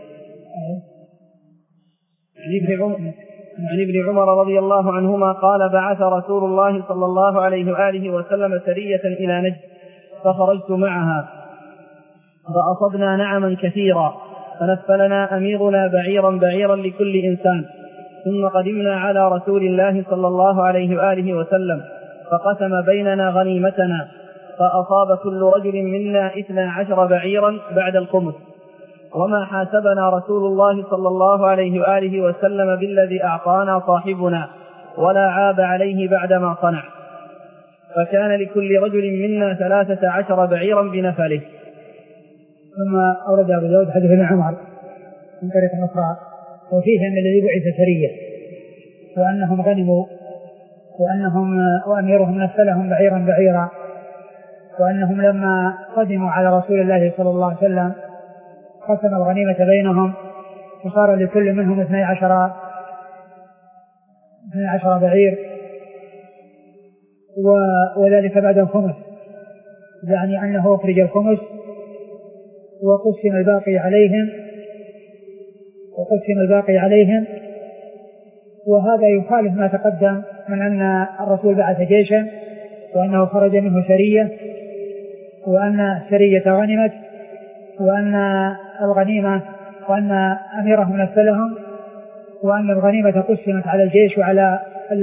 عن ابن عمر رضي الله عنهما قال: بعث رسول الله صلى الله عليه وآله وسلم سرية إلى نجد فخرجت معها فأصبنا نعما كثيرا فنفلنا أميرنا بعيرا بعيرا لكل إنسان، ثم قدمنا على رسول الله صلى الله عليه وآله وسلم فقسم بيننا غنيمتنا فأصاب كل رجل منا اثنا عشر بعيرا بعد الخمس، وما حاسبنا رسول الله صلى الله عليه وآله وسلم بالذي أعطانا صاحبنا ولا عاب عليه بعدما صنع، فكان لكل رجل منا ثلاثة عشر بعيرا بنفله. ثم أورد أبو داود حديث ابن عمر من طريق أخرى وفيه أن الذي بعث سرية وأنهم غنموا وأنهم وأميرهم نفلهم بعيرا بعيرا، وأنهم لما قدموا على رسول الله صلى الله عليه وسلم قسم الغنيمة بينهم وصار لكل منهم اثني عشر اثني عشر بعير، وذلك بعد الخمس، يعني أنه أخرج الخمس وقسم الباقي عليهم وقسم الباقي عليهم وهذا يخالف ما تقدم من أن الرسول بعث جيشا وأنه خرج منه سرية وأن السرية غنمت وأن الغنيمة وأن أميرهم نفلهم وأن الغنيمة قسمت على الجيش وعلى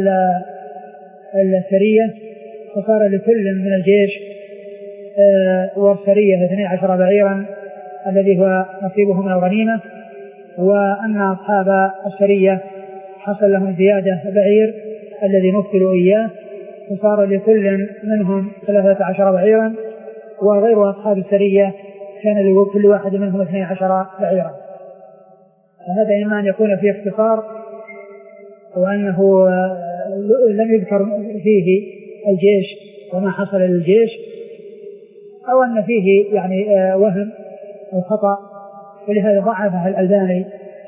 السرية، فصار لكل من الجيش والسرية اثني عشر بعيرا الذي هو نصيبه من الغنيمة، وأن أصحاب السرية حصل لهم زيادة بعير الذي نفلوا إياه، فصار لكل منهم ثلاثة عشر بعيرا، وغير أصحاب السرية كان لكل واحد منهم اثني عشر بعيرا. فهذا إما أن يكون فيه اختصار وأنه لم يذكر فيه الجيش وما حصل للجيش، أو أن فيه يعني وهم أو خطأ ولهذا ضعفها الألباني،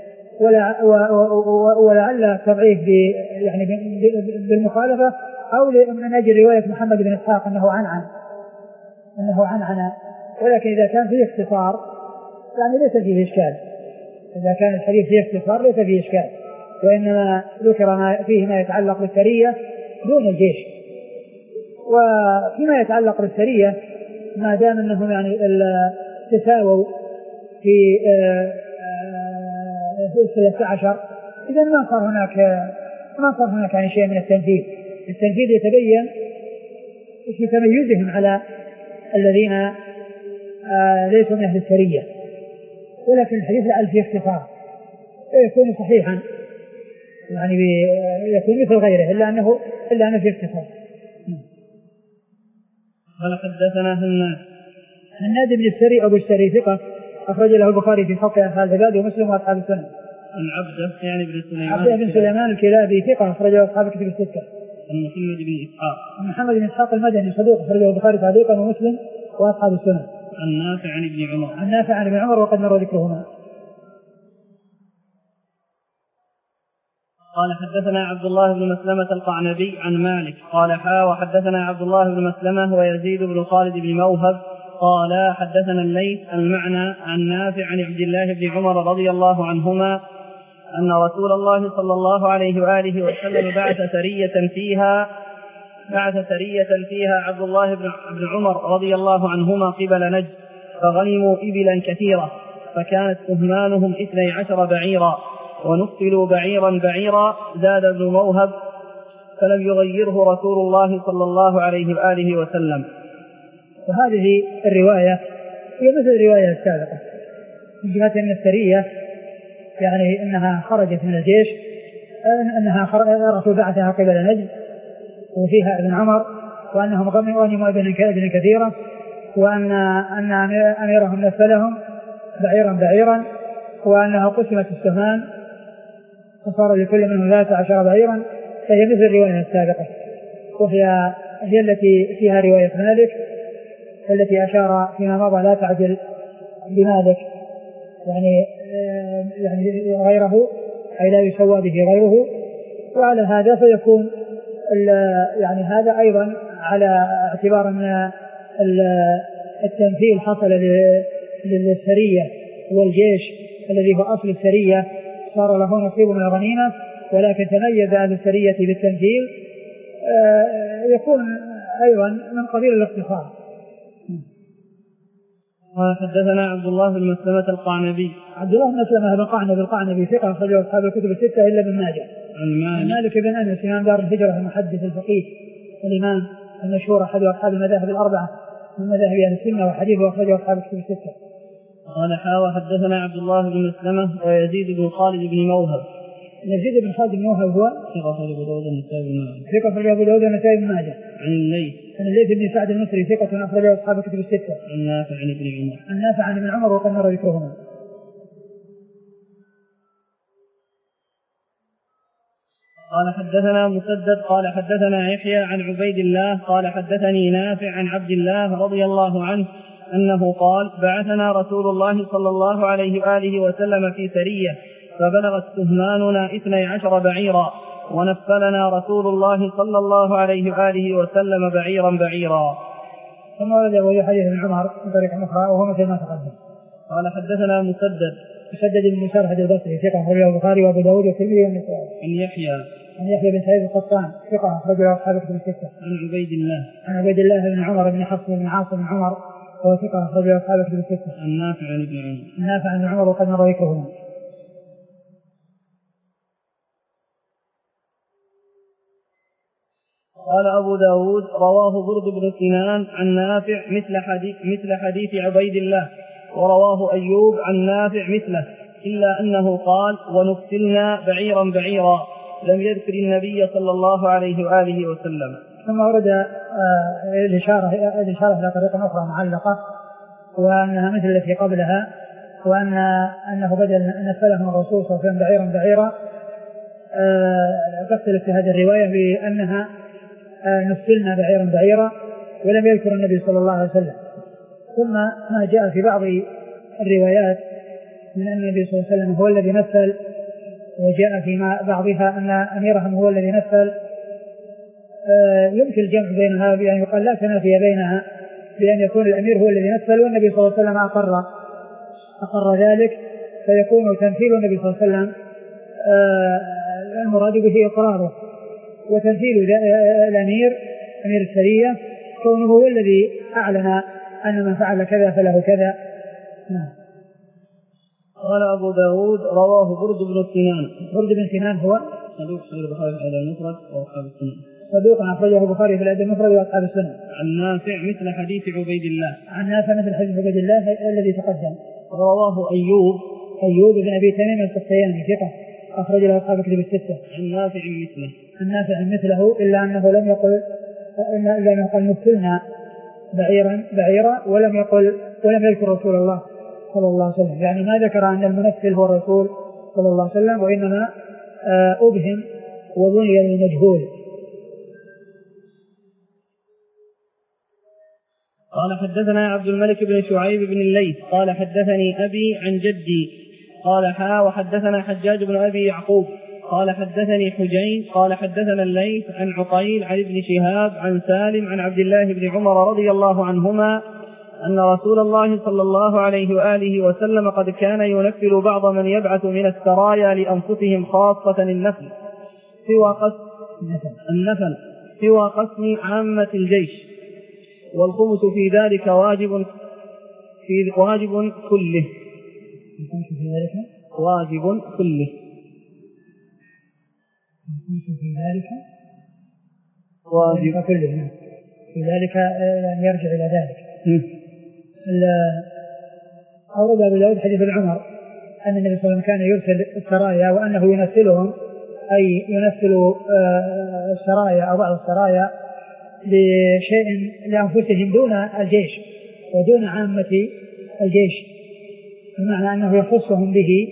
ولعل تضعيف يعني بالمخالفة أو من أجل رواية محمد بن إسحاق أنه عنعن أنه عنعن ولكن إذا كان فيه اختصار يعني ليس فيه إشكال. إذا كان الحديث فيه اختصار ليس فيه إشكال، وإنما ذكر ما فيه ما يتعلق بالسرية دون الجيش. وفيما يتعلق بالسرية ما دام أنهم يعني تساووا في ثلاثة عشر إذا ما صار هناك ما صار هناك يعني شيء من التنفيذ. التنفيذ يتبين في تميزهم على الذين آه ليسوا من أهل السرية، ولكن الحديث لعل فيه اختصار يكون صحيحا يعني يكون مثل غيره إلا أنه إلا أنه فيه اختصار. قال حدثنا هناد هناد بن السري أبو السري ثقة أخرج له البخاري في حق أهل العباد ومسلم وأصحاب السنن. عن عبده يعني بن سليمان عبده بن سليمان الكلابي ثقة أخرجه أصحاب الكتب الستة. عن محمد بن إسحاق محمد بن إسحاق المدني صدوق أخرجه البخاري تعليقا ومسلم وأصحاب السنن. عن نافع عن ابن عمر عن نافع عن ابن عمر وقد مر ذكرهما. قال حدثنا عبد الله بن مسلمة القعنبي عن مالك قال حا وحدثنا عبد الله بن مسلمة ويزيد بن خالد بن موهب قال حدثنا الليث المعنى عن نافع عن عبد الله بن عمر رضي الله عنهما أن رسول الله صلى الله عليه وآله وسلم بعث سرية فيها بعث سرية فيها عبد الله بن عمر رضي الله عنهما قبل نجد، فغنموا إبلا كثيرة، فكانت سهمانهم اثني عشر بعيرا، ونفلوا بعيرا بعيرا، زاد ابن موهب فلم يغيره رسول الله صلى الله عليه وآله وسلم. وهذه الرواية هي مثل الرواية السابقة من جهة أن السرية يعني أنها خرجت من الجيش، أنها الرسول بعثها قبل نجد وفيها ابن عمر، وأنهم غنموا ابن كثيرة، وأن أن أميرهم نفلهم بعيرا بعيرا، وأنها قسمت السهمان فصار لكل منهم ثلاثة عشر بعيرا. فهي مثل الرواية السابقة، وهي هي التي فيها رواية مالك التي أشار فيما مضى لا تعدل بمالك يعني يعني غيره أي لا يسوى به غيره. وعلى هذا فيكون يعني هذا أيضا على اعتبار أن التمثيل حصل للسرية والجيش الذي هو أصل السرية صار له نصيب من الغنيمة، ولكن تميز أهل السرية بالتمثيل يكون أيضا من قبيل الاختصار. قال حدثنا عبد الله بن مسلمة القعنبي عبد الله بن مسلمة القعنبي القعنبي ثقة أخرجه أصحاب الكتب الستة إلا ابن ماجه. عن مالك, مالك بن أنس إمام دار الهجرة المحدث الفقيه الإمام المشهور أحد أصحاب المذاهب الأربعة من مذاهب أهل السنة وحديثه أخرجه أصحاب الكتب الستة. قال حا حدثنا عبد الله بن مسلمة ويزيد بن خالد بن موهب. يزيد بن خالد بن موهب هو ثقة أخرجه أبو داود والنسائي بن ماجه. ثقة أخرجه أبو داود والنسائي بن ماجه. عن الليث عن الليث بن سعد المصري ثقة أخرجه أصحاب الكتب الستة. عن نافع عن ابن عمر عن نافع عن ابن عمر وقد مر ذكرهما. قال حدثنا مسدد قال حدثنا يحيى عن عبيد الله قال حدثني نافع عن عبد الله رضي الله عنه أنه قال بعثنا رسول الله صلى الله عليه وآله وسلم في سرية فبلغت سهماننا اثني عشر بعيرا، ونفلنا رسول الله صلى الله عليه وآله وسلم بعيرا بعيرا. ثم ورد أبو حديث بن عمر من طريق أخرى وهو مثل ما تقدم. قال حدثنا مسدد مسدد بن مسرهد البصري ثقة أخرجه البخاري وأبو داود والترمذي والنسائي. عن يحيى عن يحيى بن سعيد القطان ثقة أخرجه أصحاب الكتب الستة. عن عبيد الله عن عبيد الله بن عمر بن حفص بن عاصم بن عمر وهو ثقة أخرجه أصحاب الكتب الستة. عن نافع عن ابن عمر عن نافع عن عمر وقد مر ذكرهما. قال أبو داود رواه برد بن سنان عن نافع مثل حديث, مثل حديث عبيد الله، ورواه أيوب عن نافع مثله، إلا أنه قال ونفسلنا بعيرا بعيرا، لم يذكر النبي صلى الله عليه وآله وسلم. ثم ورد آه الإشارة الإشارة إلى طريقة أخرى معلقة وأنها مثل التي قبلها، وأن أنه بدل نفلهم الرسول صلى الله عليه وسلم بعيرا بعيرا تختلف في هذه الرواية بأنها آه نفلنا بعيرا بعيرا ولم يذكر النبي صلى الله عليه وسلم. ثم ما جاء في بعض الروايات من أن النبي صلى الله عليه وسلم هو الذي نفل، وجاء في بعضها أن أميرهم هو الذي نفل. آه يمكن الجمع بينها بأن يقال لا تنافي بينها، بأن يكون الأمير هو الذي نفل والنبي صلى الله عليه وسلم أقر أقر ذلك، فيكون تنفيذ النبي صلى الله عليه وسلم آه المراد به إقراره، وتنفيذ الأمير أمير السرية كونه هو الذي أعلن أن من فعل كذا فله كذا. نعم. قال أبو داود رواه برد بن سنان. برد بن سنان هو صدوق في البخاري في الأدب المفرد وأصحاب السنن. صدوق أخرجه البخاري في الأدب المفرد وأصحاب السنن. عن نافع مثل حديث عبيد الله. عن نافع مثل حديث عبيد الله الذي تقدم. رواه أيوب أيوب بن أبي تميم السختياني ثقة أخرج له أصحاب الكتب الستة. عن نافع مثله. عن نافع مثله إلا أنه لم يقل إلا أنه قال نفلنا بعيرا بعيرا ولم يقل ولم يذكر رسول الله صلى الله عليه وسلم، يعني ما ذكر أن المنفل هو الرسول صلى الله عليه وسلم، وإنما أبهم وبني للمجهول. قال حدثنا عبد الملك بن شعيب بن الليث قال حدثني أبي عن جدي قال حا وحدثنا حجاج بن أبي يعقوب قال حدثني حجين قال حدثنا الليث عن عقيل عن ابن شهاب عن سالم عن عبد الله بن عمر رضي الله عنهما أن رسول الله صلى الله عليه وآله وسلم قد كان ينفل بعض من يبعث من السرايا لأنفسهم خاصة النفل سوى قسم النفل سوى قسم عامة الجيش، والخمس في ذلك واجب في واجب كله في ذلك واجب كله في ذلك واجب كله في ذلك أن يرجع إلى ذلك. أورد أبو داود حديث عمر أن النبي صلى الله عليه وسلم كان يرسل السرايا وأنه ينفلهم، أي ينفل السرايا أو بعض السرايا بشيء لأنفسهم دون الجيش ودون عامة الجيش، بمعنى أنه يخصهم به.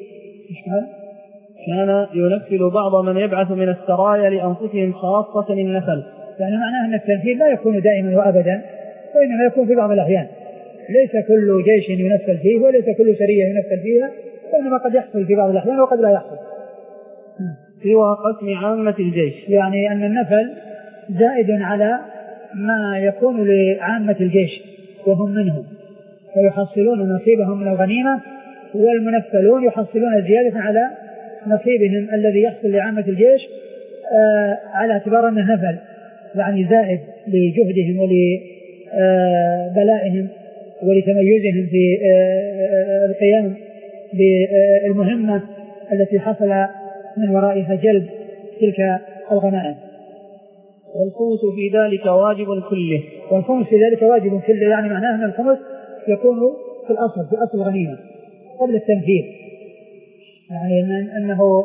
كان ينفل بعض من يبعث من السرايا لأنفسهم خاصة النفل، يعني معناه أن التنفيذ لا يكون دائما وأبدا، وإنما يكون في بعض الأحيان، ليس كل جيش ينفل فيه وليس كل سرية ينفل فيها، وإنما قد يحصل في بعض الأحيان وقد لا يحصل. سوى قسم عامة الجيش، يعني أن النفل زائد على ما يكون لعامة الجيش وهم منهم، فيحصلون نصيبهم من الغنيمة، والمنفلون يحصلون زيادة على نصيبهم الذي يحصل لعامة الجيش آه على اعتبار أنه نفل، يعني زائد لجهدهم ولبلائهم ولتميزهم في آه القيام بالمهمة التي حصل من ورائها جلب تلك الغنائم. والخمس في ذلك واجب كله، والخمس في ذلك واجب كله، يعني معناه أن الخمس يكون في الأصل في أصل الغنيمة قبل التنفيذ، يعني أنه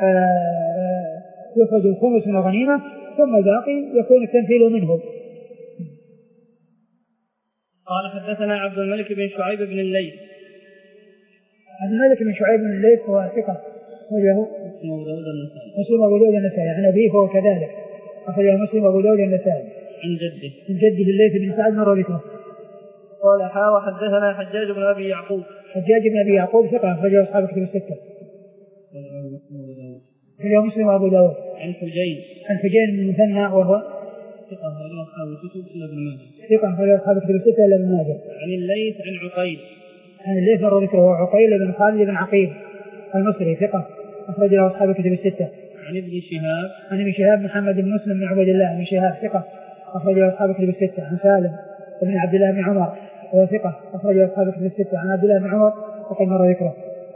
يخرج الخمس من الغنيمة ثم الباقي يكون التنفيذ منه. قال حدثنا عبد الملك بن شعيب بن الليث. عبد الملك بن شعيب بن الليث هو ثقة أخرجه مسلم وأبو داود النسائي، عن أبيه فهو كذلك أخرجه مسلم وأبو داود النسائي. عن جده عن جده الليث بن سعد مر بكم. قال حا وحدثنا حجاج بن أبي يعقوب. حجاج بن أبي يعقوب ثقة أخرجه أصحاب الكتب الستة. أخرجه مسلم وأبو داود. عن حجين. عن حجين بن المثنى وهو ثقة أخرجه أصحاب الكتب إلا ابن ماجه. ثقة أخرجه أصحاب الكتب الستة إلا ابن ماجه. عن الليث عن عقيل. عن الليث مر ذكره هو عقيل بن خالد بن عقيل المصري ثقة أخرجه أصحاب الكتب الستة. عن ابن شهاب. عن ابن شهاب محمد بن مسلم بن عبيد الله بن شهاب ثقة أخرجه أصحاب الكتب الستة. عن سالم بن عبد الله بن عمر وهو ثقة أخرجه أصحاب الكتب الستة. عن عبد الله بن عمر وقد مر ذكره.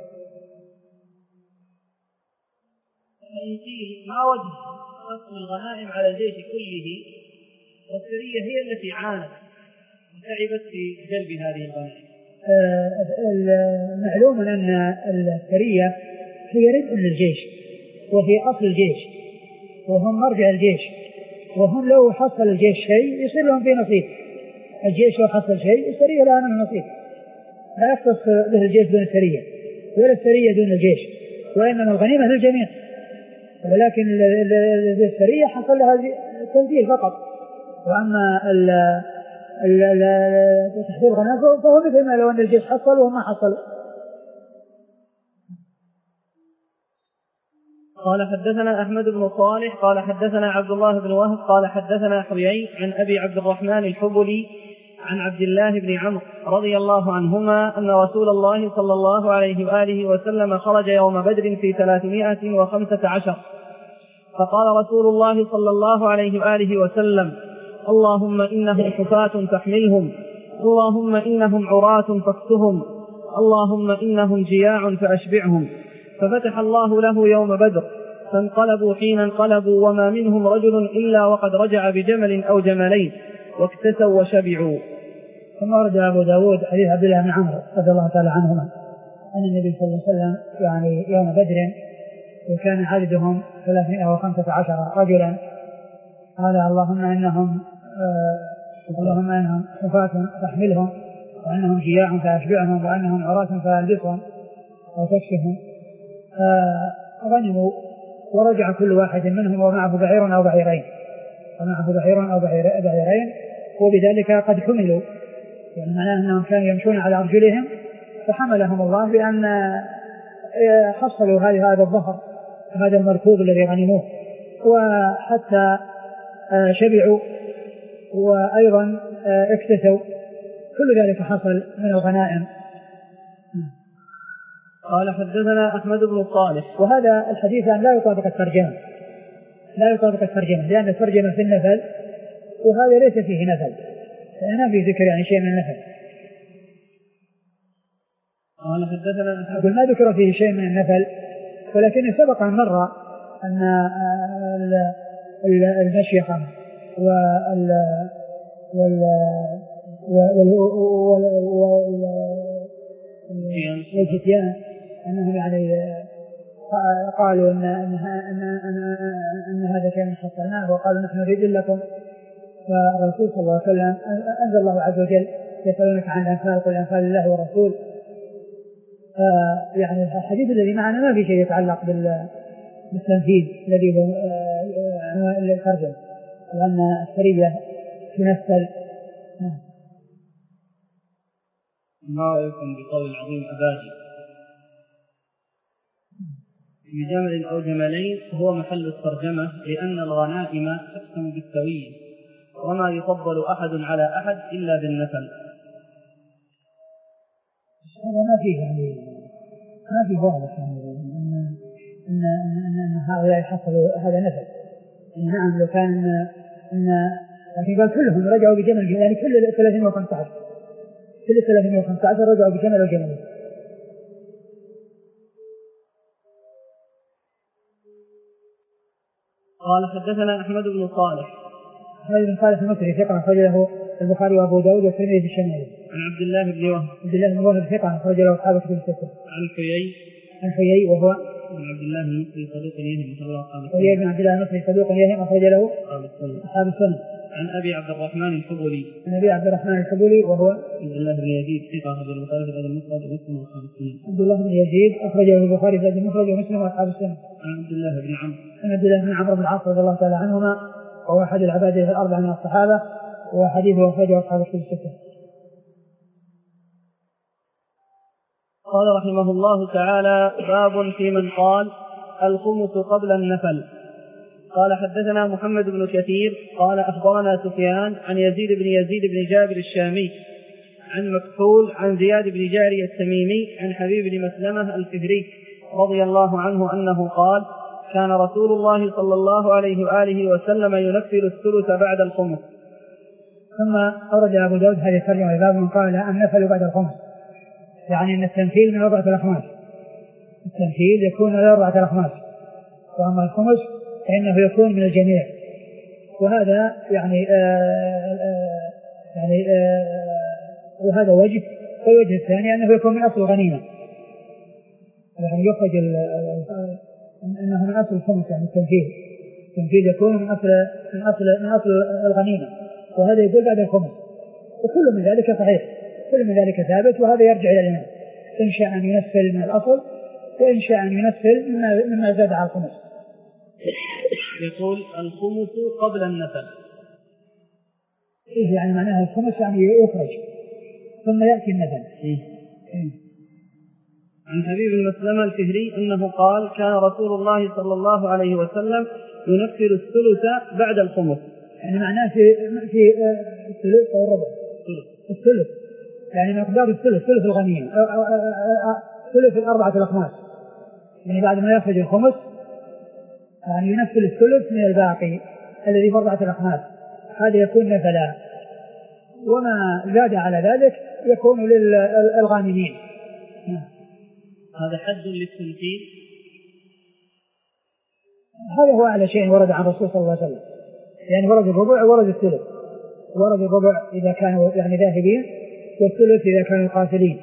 ما وجه قسم الغنائم على الجيش كله، والسرية هي التي عانت وتعبت في جلب هذه الغنائم؟ معلوم أن السرية هي رزء للجيش وهي أصل الجيش وهم مرجع الجيش، وهم لو حصل الجيش شيء يصير لهم فيه نصيب. الجيش لو حصل شيء السرية لها منه نصيب، لا يختص به الجيش دون السرية ولا السرية دون الجيش، وإنما الغنيمة للجميع، ولكن السرية حصل لها تنزيل فقط. وأما تحصيل الغنائم فهو مثل ما لو أن الجيش حصل وما حصل. قال حدثنا أحمد بن صالح قال حدثنا عبد الله بن وهب قال حدثنا حيي عن أبي عبد الرحمن الحبلي عن عبد الله بن عمرو رضي الله عنهما أن رسول الله صلى الله عليه وآله وسلم خرج يوم بدر في ثلاثمائة وخمسة عشر، فقال رسول الله صلى الله عليه وآله وسلم: اللهم إنهم حفاة فاحملهم، اللهم إنهم عراة فاكسهم، اللهم إنهم جياع فأشبعهم. ففتح الله له يوم بدر، فانقلبوا حين انقلبوا، وما منهم رجل إلا وقد رجع بجمل أو جملين واكتسوا وشبعوا. ثم ورد أبو داود حديث عبد الله بن عمرو رضي الله تعالى عنهما أن النبي صلى الله عليه وسلم يعني يوم بدر وكان عددهم ثلاثمائة وخمسة عشر رجلا، قال: اللهم إنهم آه اللهم إنهم حفاة فاحملهم، وأنهم جياع فأشبعهم، وأنهم عراة فألبسهم وتكسهم. فغنموا ورجع كل واحد منهم ومعه بعير أو بعيرين ومعه بعير أو بعيرين وبذلك قد حملوا، يعني معناه أنهم كانوا يمشون على أرجلهم فحملهم الله بأن حصلوا هذا الظهر هذا المركوب الذي غنموه، وحتى شبعوا وأيضا اكتسوا، كل ذلك حصل من الغنائم. قال حدثنا أحمد بن صالح. وهذا الحديث لا يطابق الترجمة لا يطابق الترجمة لأن الترجمة في النفل وهذا ليس فيه نفل، فأنا في ذكر يعني شيء من النفل. قال حدثنا أقول ما ذكر فيه شيء من النفل، ولكن سبق أن مر أن المشيخة وال والفتيان أنهم يعني قالوا إن, إن, إن, إن, إن هذا شيء حصلناه، وقالوا نحن نريد لكم. فالرسول صلى الله عليه وسلم أنزل الله عز وجل: يسألونك عن الأنفال قل الأنفال لله والرسول. يعني الحديث الذي معنا ما في شيء يتعلق بالتنفيذ الذي هو الترجمة، لأن السرية تنفل. ما رأيكم بقول العظيم أباجي بجمل أو جملين؟ هو محل الترجمة، لأن الغنائم تقسم بالسوية، وما يفضل أحد على أحد إلا بالنفل. هذا ما فيه يعني ما فيه واضح يعني أن أن أن أن هؤلاء يحصلوا هذا نفل. نعم لو كان أن لكن قال كلهم رجعوا بجمل، يعني كل ثلاثمائة وخمسة عشر كل ثلاثمائة وخمسة عشر رجعوا بجمل وجمل. قال حدثنا أحمد بن صالح. أحمد بن صالح المصري ثقة أخرج له البخاري وأبو داود والترمذي في الشمال. عن عبد الله بن وهب. عبد الله بن وهب ثقة أخرج له أصحاب الكتب الستة. عن حيي. عن حيي وهو عن عبد الله بن مصري صدوق يهم أخرج له أصحاب السنة. حيي بن عبد الله المصري صدوق يهم أخرج له أصحاب السنة. عن أبي عبد الرحمن الحبلي. عن أبي عبد الرحمن الحبلي وهو عبد الله بن يزيد ثقة أخرج له البخاري في المفرد ومسلم وأصحاب السنة. عبد الله بن يزيد أخرج له البخاري في المفرد ومسلم وأصحاب السنة. عن عبد الله بن عمرو. عن عبد الله بن عمرو بن العاص رضي الله تعالى عنهما، وهو أحد العبادة الأربعة من الصحابة، وحديثه أخرجه أصحاب الكتب الستة. قال رحمه الله تعالى: باب في من قال الخمس قبل النفل. قال حدثنا محمد بن كثير قال أخبرنا سفيان عن يزيد بن يزيد بن جابر الشامي عن مكحول عن زياد بن جاري التميمي عن حبيب بن مسلمة الفهري رضي الله عنه أنه قال: كان رسول الله صلى الله عليه وآله وسلم ينفل الثلث بعد الخمس. ثم أورد أبو داود هذه الترجمة: باب من قال النفل بعد الخمس، يعني أن التنفيل من أربعة الأخماس، التنفيل يكون من أربعة الأخماس، وأما الخمس فإنه يكون من الجميع. وهذا يعني آآ آآ يعني آآ وهذا وجه. والوجه الثاني أنه يكون من أصل الغنيمة، يعني يخرج أنه من أصل الخمس يعني التنفيل، التنفيذ يكون من أصل من أصل من أصل الغنيمة، وهذا يقول بعد الخمس، وكل من ذلك صحيح، كل من ذلك ثابت، وهذا يرجع إلى الإمام إن شاء أن ينفل من الأصل وإن شاء أن ينفل مما, مما زاد على الخمس. يقول الخمس قبل النفل. إيه يعني معناها الخمس يعني يخرج ثم يأتي النفل. إيه؟ إيه؟ عن حبيب بن مسلمة الفهري أنه قال كان رسول الله صلى الله عليه وسلم ينفل الثلث بعد الخمس. يعني معناه في في الثلث أو الربع. الثلث يعني مقدار الثلث، ثلث الغنيمة، ثلث الأربعة الأخماس، يعني بعد ما يخرج الخمس يعني ينفل الثلث من الباقي الذي في أربعة الأخماس، هذا يكون نفلا، وما زاد على ذلك يكون للغانمين. هذا حد للتنفيذ. هذا هو أعلى شيء ورد عن الرسول صلى الله عليه وسلم، يعني ورد الربع ورد الثلث، ورد الربع إذا كانوا يعني ذاهبين، والثلث إذا كانوا قاتلين،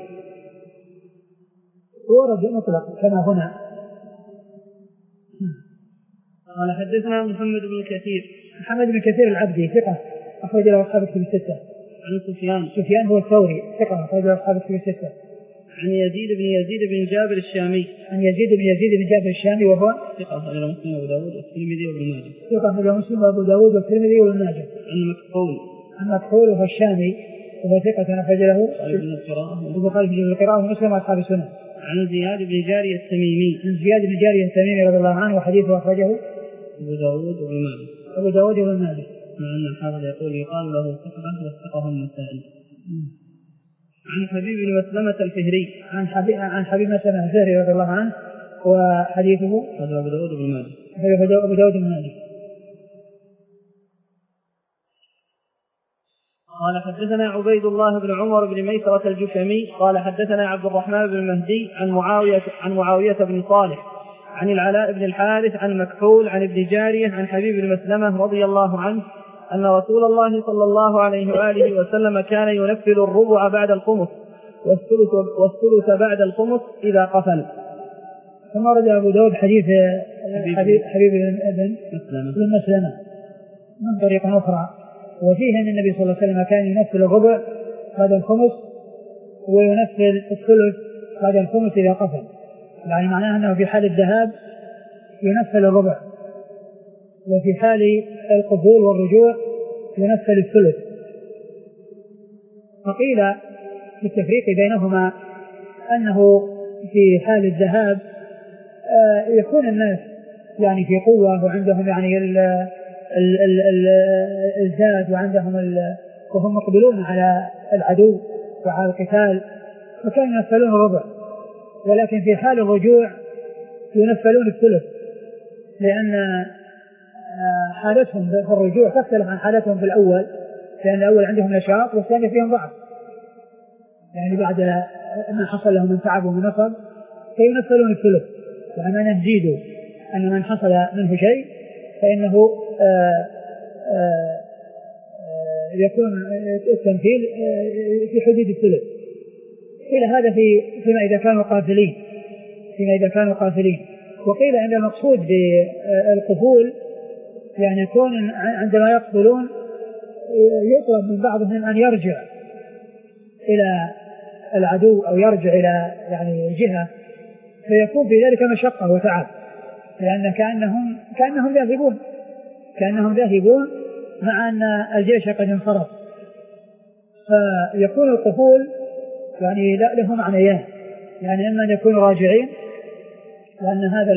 ورد مطلق كما هنا. قال حدثنا محمد بن كثير. محمد بن كثير العبدي ثقة أخرج له أصحاب الكتب الستة. عن سفيان. سفيان هو الثوري ثقة أخرج له أصحاب الكتب الستة. عن يزيد بن يزيد بن جابر الشامي. عن يزيد بن يزيد بن جابر الشامي وهو ثقة أخرج له مسلم وأبو داود والترمذي وابن ماجه. ثقة أخرج له مسلم وأبو داود والترمذي وابن ماجه. عن مكحول. عن مكحول وهو الشامي وهو ثقة أخرج له البخاري في القراءة ومسلم وأصحاب السنة. عن زياد بن جارية التميمي. عن زياد بن جارية التميمي رضي الله عنه وحديثه أخرجه أبو داود وابن ماجه. أبو داود وابن ماجه. مع أن الحافظ يقول يقال له صحبة وثقه النسائي. عن حبيب بن مسلمة الفهري. عن حبيب عن حبيب مسلمة الفهري رضي الله عنه وحديثه أبو داود وابن ماجه. أبو داود وابن ماجه. قال حدثنا عبيد الله بن عمر بن ميسرة الجشمي قال حدثنا عبد الرحمن بن مهدي عن معاوية عن معاوية بن صالح عن العلاء بن الحارث عن مكحول عن ابن جارية عن حبيب بن مسلمة رضي الله عنه أن رسول الله صلى الله عليه وآله وسلم كان ينفل الربع بعد الخمس والثلث, والثلث بعد الخمس إذا قفل. ثم رد أبو داود حديث حبيب, حبيب بن مسلمة من طريق أخرى وفيه أن النبي صلى الله عليه وسلم كان ينفل الربع بعد الخمس وينفل الثلث بعد الخمس إذا قفل، يعني معناه أنه في حال الذهاب ينفل الربع وفي حال القبول والرجوع ينفل الثلث. فقيل في التفريق بينهما أنه في حال الذهاب يكون الناس يعني في قوة وعندهم يعني ال ال ال ال الزاد وعندهم وهم مقبلون على العدو وعلى القتال فكانوا ينفلون الربع، ولكن في حال الرجوع ينفلون الثلث لأن حالتهم في الرجوع تختلف عن حالتهم في الأول، لأن الأول عندهم نشاط والثاني فيهم ضعف، يعني بعد ما حصل لهم من تعب ومن نصب فينفلون الثلث، يعني أن نزيدوا أن من حصل منه شيء فإنه آآ آآ يكون التنفيذ في حدود الثلث. قيل هذا في فيما إذا كانوا قافلين فيما إذا كانوا قافلين وقيل أن المقصود بالقفول يعني يكون عندما يقفلون يطلب من بعضهم أن يرجع إلى العدو أو يرجع إلى يعني جهة فيكون في ذلك مشقة وتعب، لأن كأنهم كأنهم ذاهبون كأنهم ذاهبون مع أن الجيش قد انصرف، فيكون القفول يعني له معنيان، يعني إما أن يكونوا راجعين لأن هذا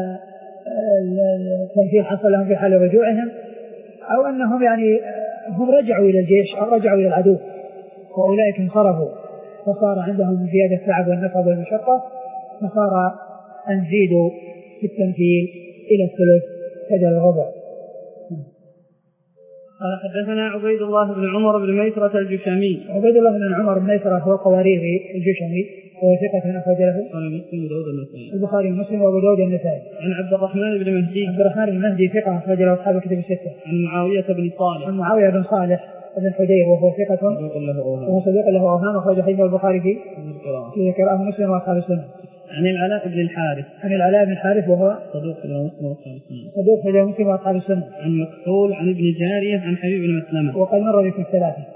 التنفيذ حصل لهم في حال رجوعهم، أو أنهم يعني هم رجعوا إلى الجيش أو رجعوا إلى العدو وأولئك انصرفوا فصار عندهم زيادة التعب والنصب والمشقة فصار أن نزيدوا في التنفيذ إلى الثلث بدل الربع. قال حدثنا عبيد الله بن عمر بن ميسرة الجشمي. عبيد الله بن عمر بن ميسرة هو قواريري الجشمي وهو ثقة أخرج له البخاري ومسلم وأبو داود النسائي. عن عبد الرحمن بن مهدي. عبد الرحمن بن مهدي ثقة أخرج له أصحاب الكتب الستة. عن معاوية بن صالح. عن معاوية بن صالح بن حدير وهو ثقة وهو صديق له أوهام أخرج حديث البخاري في في قراءة مسلم وأصحاب السنة. عن العلاء بن الحارث عن العلاء بن الحارث وهو صدوق في مسلم وأصحاب السنة صدوق في مسلم وأصحاب السنة. عن مكحول عن ابن جارية عن حبيب بن مسلمة وقد مر بكم ثلاثة.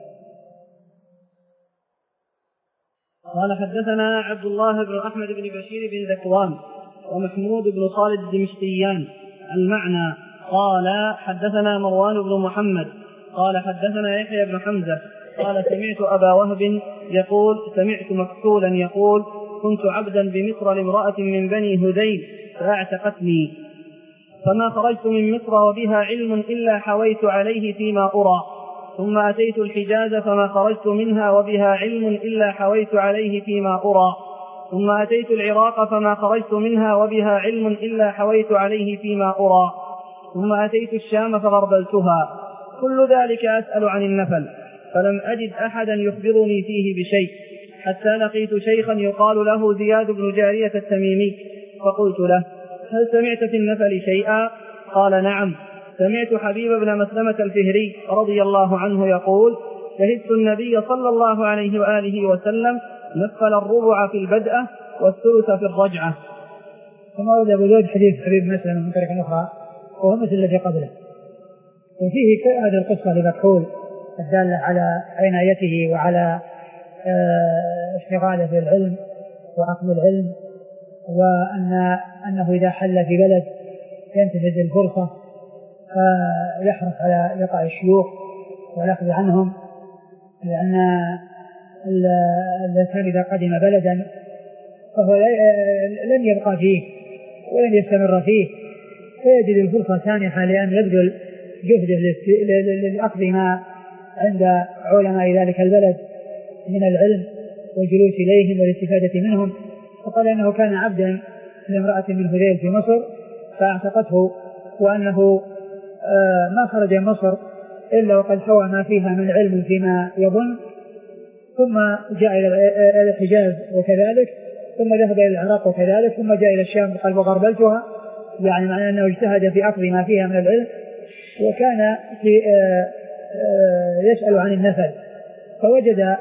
قال حدثنا عبد الله بن أحمد بن بشير بن ذكوان ومحمود بن خالد الدمشقيان المعنى قال حدثنا مروان بن محمد قال حدثنا يحيى بن حمزة قال سمعت أبا وهب يقول سمعت مكحولا يقول كنت عبدا بمصر لامرأة من بني هذيل فاعتقتني فما خرجت من مصر وبها علم إلا حويت عليه فيما أرى ثم أتيت الحجاز فما خرجت منها وبها علم إلا حويت عليه فيما أرى ثم أتيت العراق فما خرجت منها وبها علم إلا حويت عليه فيما أرى ثم أتيت الشام فغربلتها كل ذلك أسأل عن النفل فلم أجد أحدا يخبرني فيه بشيء حتى لقيت شيخا يقال له زياد بن جارية التميمي فقلت له هل سمعت في النفل شيئا؟ قال نعم سمعت حبيب بن مسلمة الفهري رضي الله عنه يقول شهدت النبي صلى الله عليه وآله وسلم نفل الربع في البدءة والثلث في الرجعة. ثم ورد أبو داود حديث حبيب بن مسلمة من طريق أخرى وهو مثل الذي قبله وفيه هذه القصة لمكحول الدالة على عنايته وعلى اشتغاله بالعلم وأخذ العلم وأن أنه إذا حل في بلد ينتهز الفرصة فيحرص على لقاء الشيوخ والأخذ عنهم لأن الإنسان إذا قدم بلدا فهو لن يبقى فيه ولن يستمر فيه فيجد الفرصة سانحة لأن يبذل جهده لأخذ ما عند علماء ذلك البلد من العلم والجلوس إليهم والاستفادة منهم. وقال أنه كان عبدا لامرأة من هذيل في مصر فاعتقته وأنه ما خرج من مصر إلا وقد حوى ما فيها من علم فيما يظن ثم جاء إلى الحجاز وكذلك ثم ذهب إلى العراق وكذلك ثم جاء إلى الشام قال وغربلتها يعني معنى أنه اجتهد في أخذ ما فيها من العلم وكان في يسأل عن النفل فوجد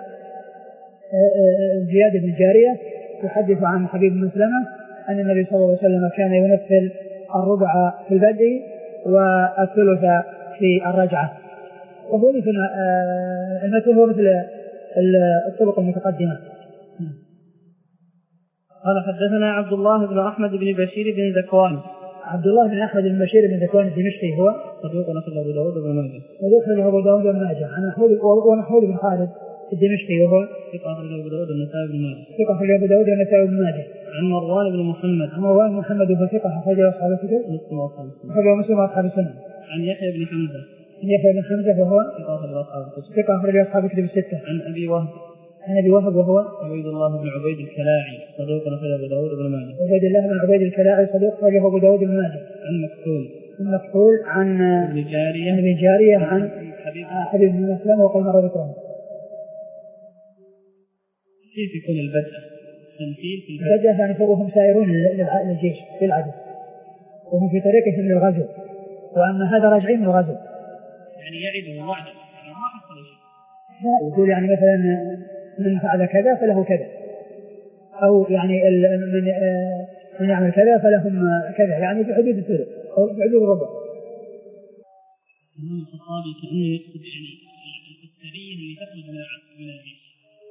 زياد بن جارية يحدث عن حبيب بن مسلمة أن النبي صلى الله عليه وسلم كان ينفل الربع في البدء والثلث في الرجعة وهو مثل المثل هو مثل الطرق المتقدمة. قال حدثنا عبد الله بن أحمد بن بشير بن ذكوان عبد الله بن أحمد بن بشير بن ذكوان الدمشقي هو صدوق أخرجه أبو داود وابن ماجه صدوق أبو داود وابن ماجه عن محمود بن خالد الدمشقي وهو ثقة أخرجه أبو داود والنسائي بن ماجه ثقة أخرجه أبو داود والنسائي بن ماجه عن مروان بن محمد عن مروان بن محمد وهو ثقة أخرجه أصحاب الكتب مسلم وأصحاب السنة أخرجه مسلم وأصحاب السنة عن يحيى بن حمزة عن يحيى بن حمزة وهو ثقة أخرجه أصحاب الكتب ثقة أخرجه أصحاب الكتب الستة عن أبي وهب عن أبي وهب وهو عبيد الله بن عبيد الكلاعي صدوق أخرجه أبو داود وابن ماجه عبيد الله بن عبيد الكلاعي صدوق أخرجه أبو داود وابن ماجه عن مكحول عن مكحول عن ابن جارية ابن جارية عن حبيب حبيب بن مسلمة وقال مرة ذكرهم كيف يكون البدء تمثيل في البدء البدء يعني وهم سائرون للجيش في العدو وهم في طريقهم للغزو وأما هذا راجعين من الغزو يعني يعده وعدا يعني ما حصل شيء لا يقول يعني مثلا من فعل كذا فله كذا أو يعني من من يعمل كذا فلهم كذا يعني في حدود الثلث أو في حدود الربع. الإمام الخطابي كأنه يقصد يعني السرية اللي تخرج من من الجيش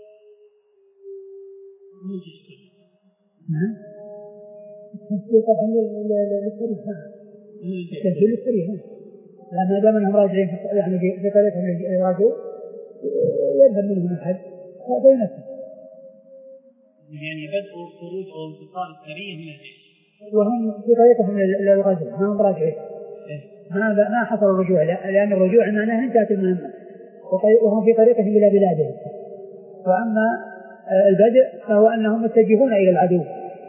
مو الجيش كله. نعم. التسلية طبعا للسرية نعم. التسلية للسرية نعم. لأن ما دام أنهم راجعين يعني في طريقهم الغزو يذهب منهم أحد فينفذ. يعني بدء خروج أو انتقال السرية من الجيش. وهم في طريقهم للغزو ما هم راجعين. ما ما حصل الرجوع لأن الرجوع معناه انتهت المهمة وهم في طريقهم إلى بلادهم. وأما البدء فهو أنهم متجهون إلى العدو.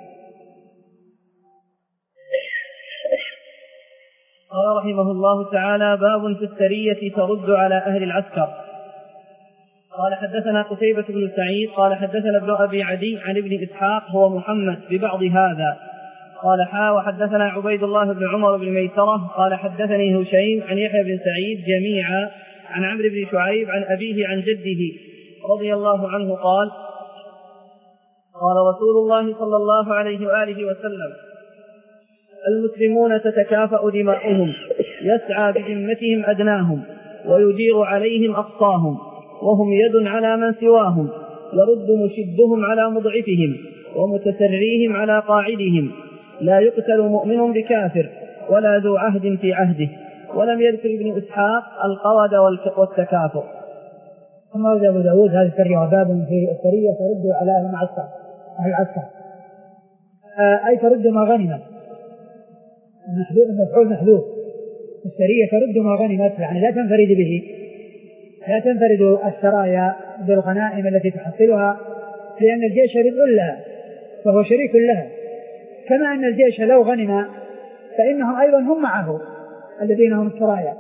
قال رحمه الله تعالى باب في السرية ترد على أهل العسكر. قال حدثنا قتيبة بن سعيد قال حدثنا ابن أبي عدي عن ابن إسحاق هو محمد ببعض هذا قال حا وحدثنا عبيد الله بن عمر بن ميسرة قال حدثني هشيم عن يحيى بن سعيد جميعا عن عمرو بن شعيب عن أبيه عن جده رضي الله عنه قال قال رسول الله صلى الله عليه وآله وسلم: المسلمون تتكافأ دماؤهم، يسعى بذمتهم أدناهم، ويجير عليهم أقصاهم، وهم يد على من سواهم، يرد مشدهم على مضعفهم، ومتسريهم على قاعدهم، لا يقتل مؤمن بكافر، ولا ذو عهد في عهده. ولم يذكر ابن إسحاق القود والتكافؤ. ثم أورد أبو داود هذا السرية باب في السرية ترد على أهل العسكر أهل العسكر آه أي ترد ما غنمت، المفعول محذوف، السرية ترد ما غنمت، يعني لا تنفرد به، لا تنفرد السرايا بالغنائم التي تحصلها، لأن الجيش ربع لها فهو شريك لها، كما أن الجيش لو غنم فإنهم أيضا هم معه الذين هم السرايا،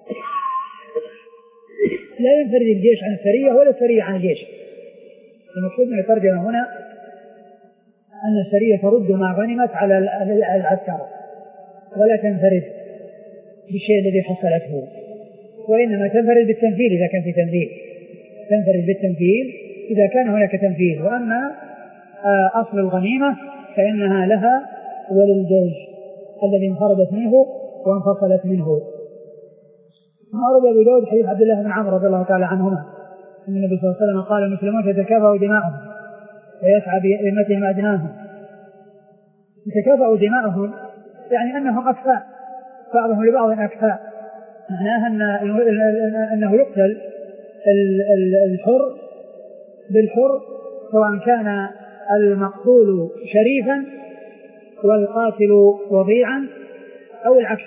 لا ينفرد الجيش عن السرية ولا السرية عن الجيش. المقصود من الترجمة هنا أن السرية ترد ما غنمت على العسكر ولا تنفرد بالشيء الذي حصلته، وإنما تنفرد بالتنفيذ إذا كان في تنفيذ، تنفرد بالتنفيذ إذا كان هناك تنفيذ. وأما أصل الغنيمة فإنها لها وللجيش الذي انفردت منه وانفصلت منه. ما أورد أبو داود حديث عبد الله بن عمرو رضي الله تعالى عنهما أن النبي صلى الله عليه وسلم قال: المسلمون تتكافأ دماؤهم ويسعى بذمتهم أدناهم. تتكافأ دماؤهم يعني أنهم أكفاء، بعضهم لبعض أكفاء، معناها أن أنه يقتل الحر بالحر سواء كان المقتول شريفا والقاتل وضيعا أو العكس،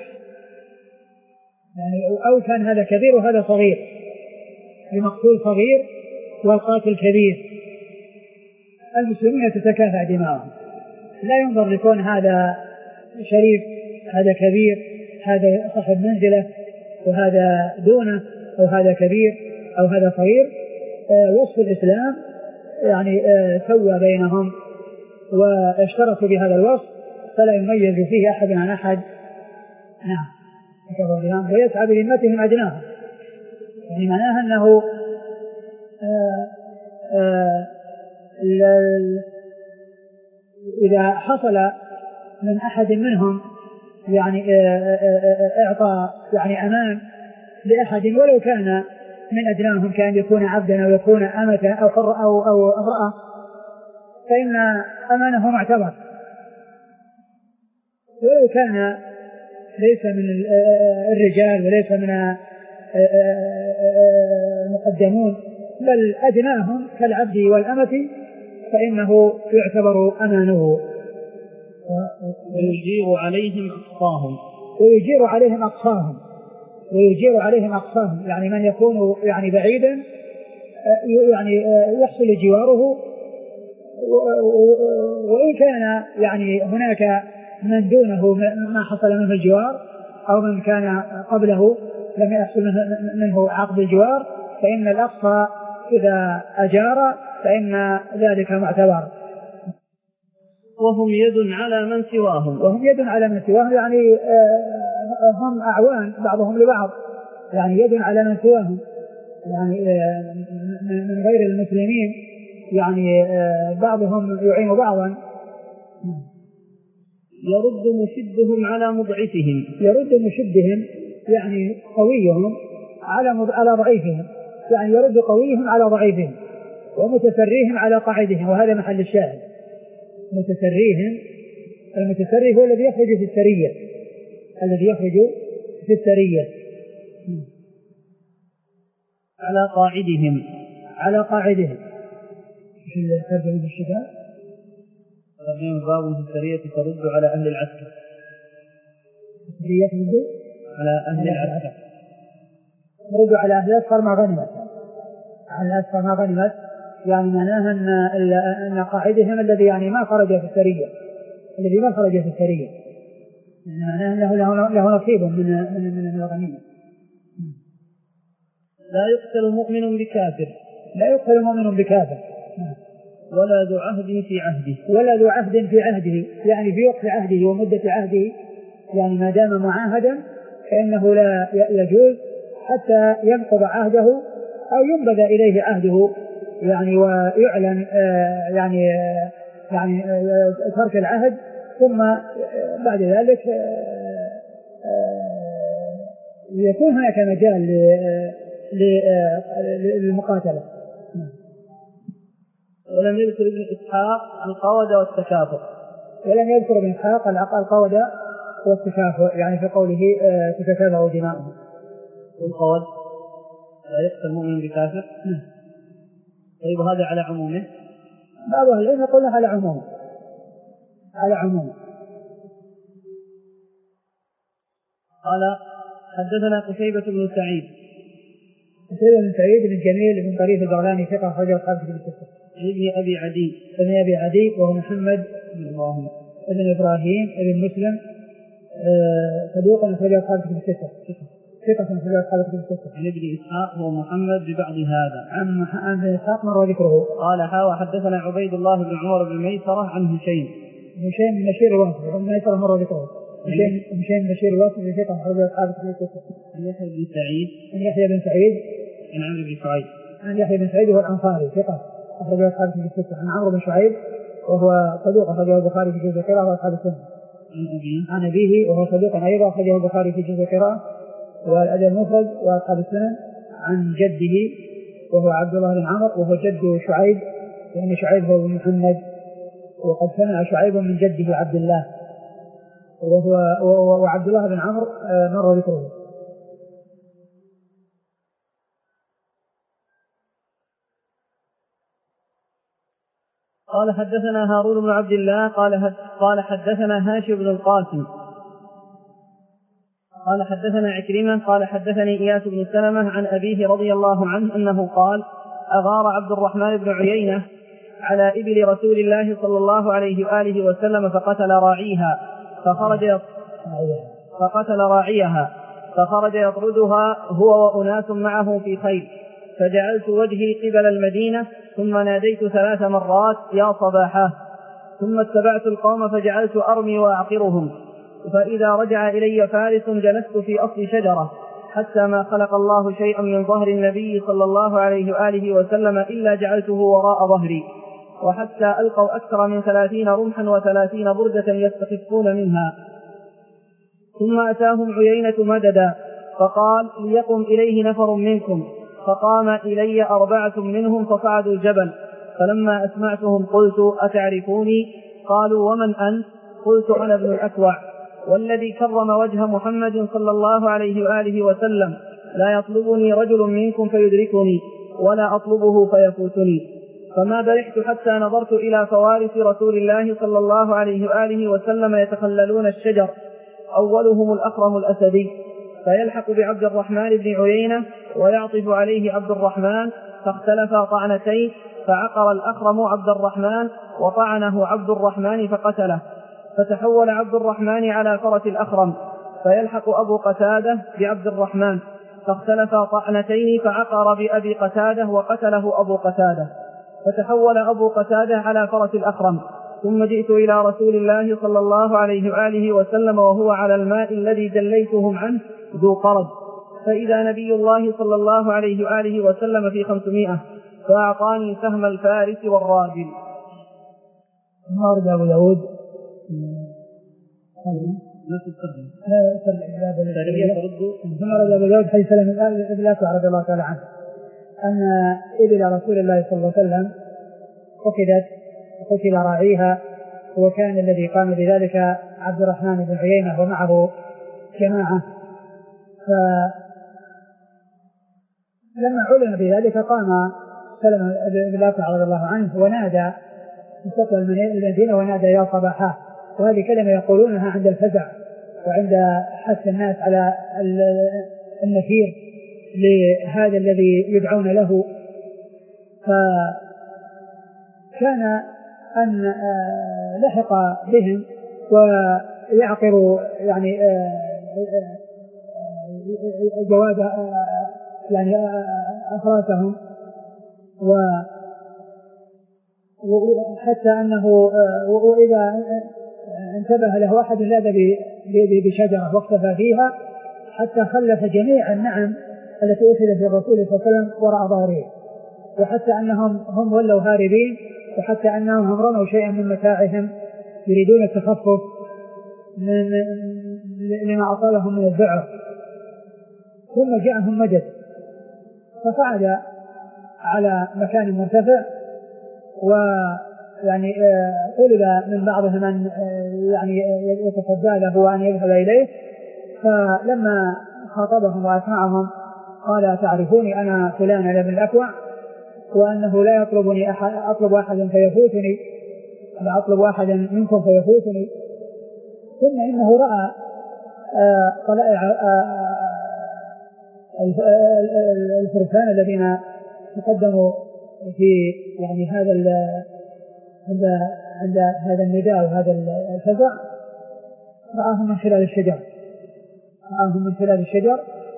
يعني أو كان هذا كبير وهذا صغير، المقتول صغير والقاتل كبير. المسلمين تتكافأ دماؤهم، لا ينظر لكون هذا شريف هذا كبير، هذا صاحب منزلة وهذا دونه، أو هذا كبير أو هذا صغير. وصف الإسلام يعني سوى بينهم واشتركوا بهذا الوصف، فلا يميز فيه أحد عن أحد. نعم. ويسعى بذمتهم أدناهم، يعني معناها أنه آآ آآ إذا حصل من أحد منهم يعني إعطاء يعني أمان لأحد ولو كان من أدناهم، كان يكون عبدا أو يكون أمة أو حر أو أو امرأة، فإن أمانه معتبر، ولو كان ليس من الرجال وليس من المقدمون بل أدناهم كالعبد والأمة، فإنه يعتبر أمانه. ويجير عليهم أقصاهم ويجير عليهم أقصاهم ويجير عليهم أقصاهم يعني من يكون يعني بعيدا يعني يحصل جواره، وإن كان يعني هناك من دونه ما حصل منه الجوار أو من كان قبله لم يحصل منه عقد الجوار، فإن الأقصى إذا أجار فإن ذلك معتبر. وهم يد على من سواهم وهم يد على من سواهم يعني هم أعوان بعضهم لبعض، يعني يد على من سواهم يعني من غير المسلمين، يعني بعضهم يعين بعضا. يرد مشدهم على مضعفهم يرد مشدهم يعني قويهم على على ضعيفهم، يعني يرد قويهم على ضعيفهم، ومتسريهم على قاعدهم، وهذا محل الشاهد. متسريهم، المتسري هو الذي يخرج في السرية، الذي يخرج في السرية على قاعدهم على قاعدهم. ايش اللي ترجمه في الشتاء؟ ترجمه باب في السرية ترد على أهل العسكر. السرية ترد على أهل العسكر، ترد على أهل العسكر ما غنمت، على العسكر ما غنمت، يعني معناها أن أن قاعدهم الذي يعني ما خرج في السرية، الذي ما خرج في السرية، يعني معناها أنه له له نصيب من من من الغنيمة. لا يقتل مؤمن بكافر، لا يقتل مؤمن بكافر، ولا ذو عهد في عهده، ولا ذو عهد في عهده، يعني في وقت عهده ومدة عهده، يعني ما دام معاهدا فإنه لا يجوز حتى ينقض عهده أو ينبذ إليه عهده، يعني ويعلن يعني يعني ترك العهد، ثم بعد ذلك يكون هناك مجال للمقاتلة. ولم يذكر ابن إسحاق القودة والتكافؤ ولم يذكر ابن إسحاق القودة والتكافؤ يعني في قوله تتتابع دماؤهم. والقود لا يقتل المؤمن بكافر. طيب هذا على عمومه؟ بعض أهل العلم يقول على عمومه على عمومه. قال حدثنا قتيبة بن سعيد قتيبة بن سعيد بن جميل بن طريف البغلاني ثقة أخرجه أصحاب كتب الستة. ابن أبي عدي ابن أبي عدي وهو محمد بن إبراهيم ابن إبراهيم ابن مسلم صدوق أخرجه أصحاب كتب الستة. ثقة أخرجه أصحاب كتب الستة. عن ابن إسحاق هو محمد ببعض هذا. عن ابن إسحاق مر ذكره. قال ها وحدثنا عبيد الله بن عمر بن ميسرة عن هشيم هشيم بن بشير الواسطي عن ميسرة مر ذكره. هشيم بن بشير الواسطي ثقة أخرجه أصحاب كتب الستة. عن يحيى بن سعيد عن يحيى بن سعيد عن عمرو بن شعيب عن يحيى بن سعيد وهو الأنصاري ثقة أخرجه أصحاب كتب الستة. عن عمرو بن شعيب وهو صدوق أخرجه البخاري في جزء القراءة وأصحاب السنة. عن أبيه عن أبيه وهو صدوق أيضا أخرجه البخاري في جزء القراءة والأدب المفرد وأصحاب السنن. عن جده وهو عبد الله بن عمرو وهو جد شعيب يعني شعيب هو محمد وقد سمع شعيب من جده عبد الله وهو وعبد الله بن عمرو مر ذكره. قال حدثنا هارون بن عبد الله قال قال حدثنا هاشم بن القاسم قال حدثنا عكرمة قال حدثني إياس بن سلمة عن أبيه رضي الله عنه أنه قال أغار عبد الرحمن بن عيينة على إبل رسول الله صلى الله عليه وآله وسلم فقتل راعيها فخرج فقتل راعيها فخرج يطردها هو وأناس معه في خيل، فجعلت وجهي قبل المدينة ثم ناديت ثلاث مرات يا صباحا، ثم اتبعت القوم فجعلت أرمي وأعقرهم، فإذا رجع إلي فارس جلست في أصل شجرة حتى ما خلق الله شيئا من ظهر النبي صلى الله عليه وآله وسلم إلا جعلته وراء ظهري، وحتى ألقوا أكثر من ثلاثين رمحا وثلاثين بردة يستخفون منها. ثم أتاهم عيينة مددا فقال ليقم إليه نفر منكم، فقام إلي أربعة منهم فصعدوا الجبل، فلما أسمعتهم قلت أتعرفوني؟ قالوا ومن أنت؟ قلت أنا ابن الأكوع، والذي كرم وجه محمد صلى الله عليه وآله وسلم لا يطلبني رجل منكم فيدركني ولا أطلبه فيفوتني. فما برحت حتى نظرت إلى فوارس رسول الله صلى الله عليه وآله وسلم يتخللون الشجر، أولهم الأخرم الأسدي، فيلحق بعبد الرحمن بن عيينة ويعطف عليه عبد الرحمن، فاختلفا طعنتين، فعقر الأخرم عبد الرحمن وطعنه عبد الرحمن فقتله، فتحول عبد الرحمن على فرس الأخرم، فيلحق أبو قتادة بعبد الرحمن، فاختلفا طعنتين، فعقر بأبي قتادة وقتله أبو قتادة، فتحول أبو قتادة على فرس الأخرم. ثم جئت إلى رسول الله صلى الله عليه وآله وسلم وهو على الماء الذي جليتهم عنه ذو قرد، فإذا نبي الله صلى الله عليه وآله وسلم في خمسمائة، فأعطاني سهم الفارس والراجل. ما أرد أبو داود ثم أرد أبو داود حيث سلم الأكوع رضي الله تعالى عنه أن إبل رسول الله صلى الله عليه وسلم أخذت وقتل راعيها، وكان الذي قام بذلك عبد الرحمن بن عيينة ومعه جماعة، فلما علم بذلك قام سلم بن الأكوع رضي الله عنه ونادى مستقبل المدينة ونادى يا صباحا، وهذه كلمة يقولونها عند الفزع وعند حث الناس على النفير لهذا الذي يدعون له. فكان أن لحق بهم ويعقر يعني جواد يعني أفراسهم، وحتى أنه وإذا انتبه له أحد لاذ بشجرة واختفى فيها حتى خلف جميع النعم التي أرسلت بالرسول صلى الله عليه وسلم وراء ظهره، وحتى أنهم هم ولوا هاربين، وحتى أنهم هم رموا شيئا من متاعهم يريدون التخفف من لما أصابهم من الذعر. ثم جاءهم مدد فصعد على مكان مرتفع، ويعني طلب من بعضهم أن يعني يتصدى له وأن يذهب إليه، فلما خاطبهم وأسمعهم قال تعرفوني أنا فلان ابن الأكوع، وأنه لا يطلبني أحد أطلب أحدا فيفوتني، لا أطلب أحدا منكم فيفوتني. ثم إنه رأى طلائع الفرسان الذين تقدموا في يعني هذا عند عند هذا النداء وهذا الفزع، رآهم من خلال الشجر رآهم من خلال الشجر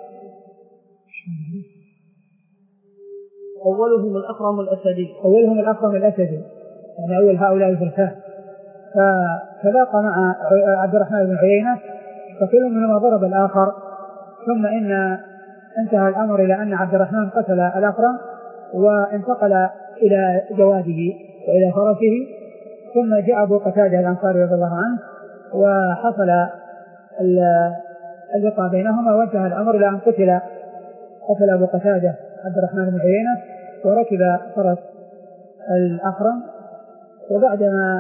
أولهم الأخرم الأسدي أولهم الأخرم الأسدي يعني أول هؤلاء الفرسان. فتلاقى مع عبد الرحمن بن عيينة، فكل منهما ضرب الآخر، ثم إن انتهى الأمر إلى أن عبد الرحمن قتل الأخرم وانتقل إلى جواده وإلى فرسه. ثم جاء أبو قتادة الأنصاري رضي الله عنه وحصل اللقاء بينهما، وانتهى الأمر إلى أن قتل قتل أبو قتادة عبد الرحمن بن عيينة وركب فرس الأخرم. وبعدما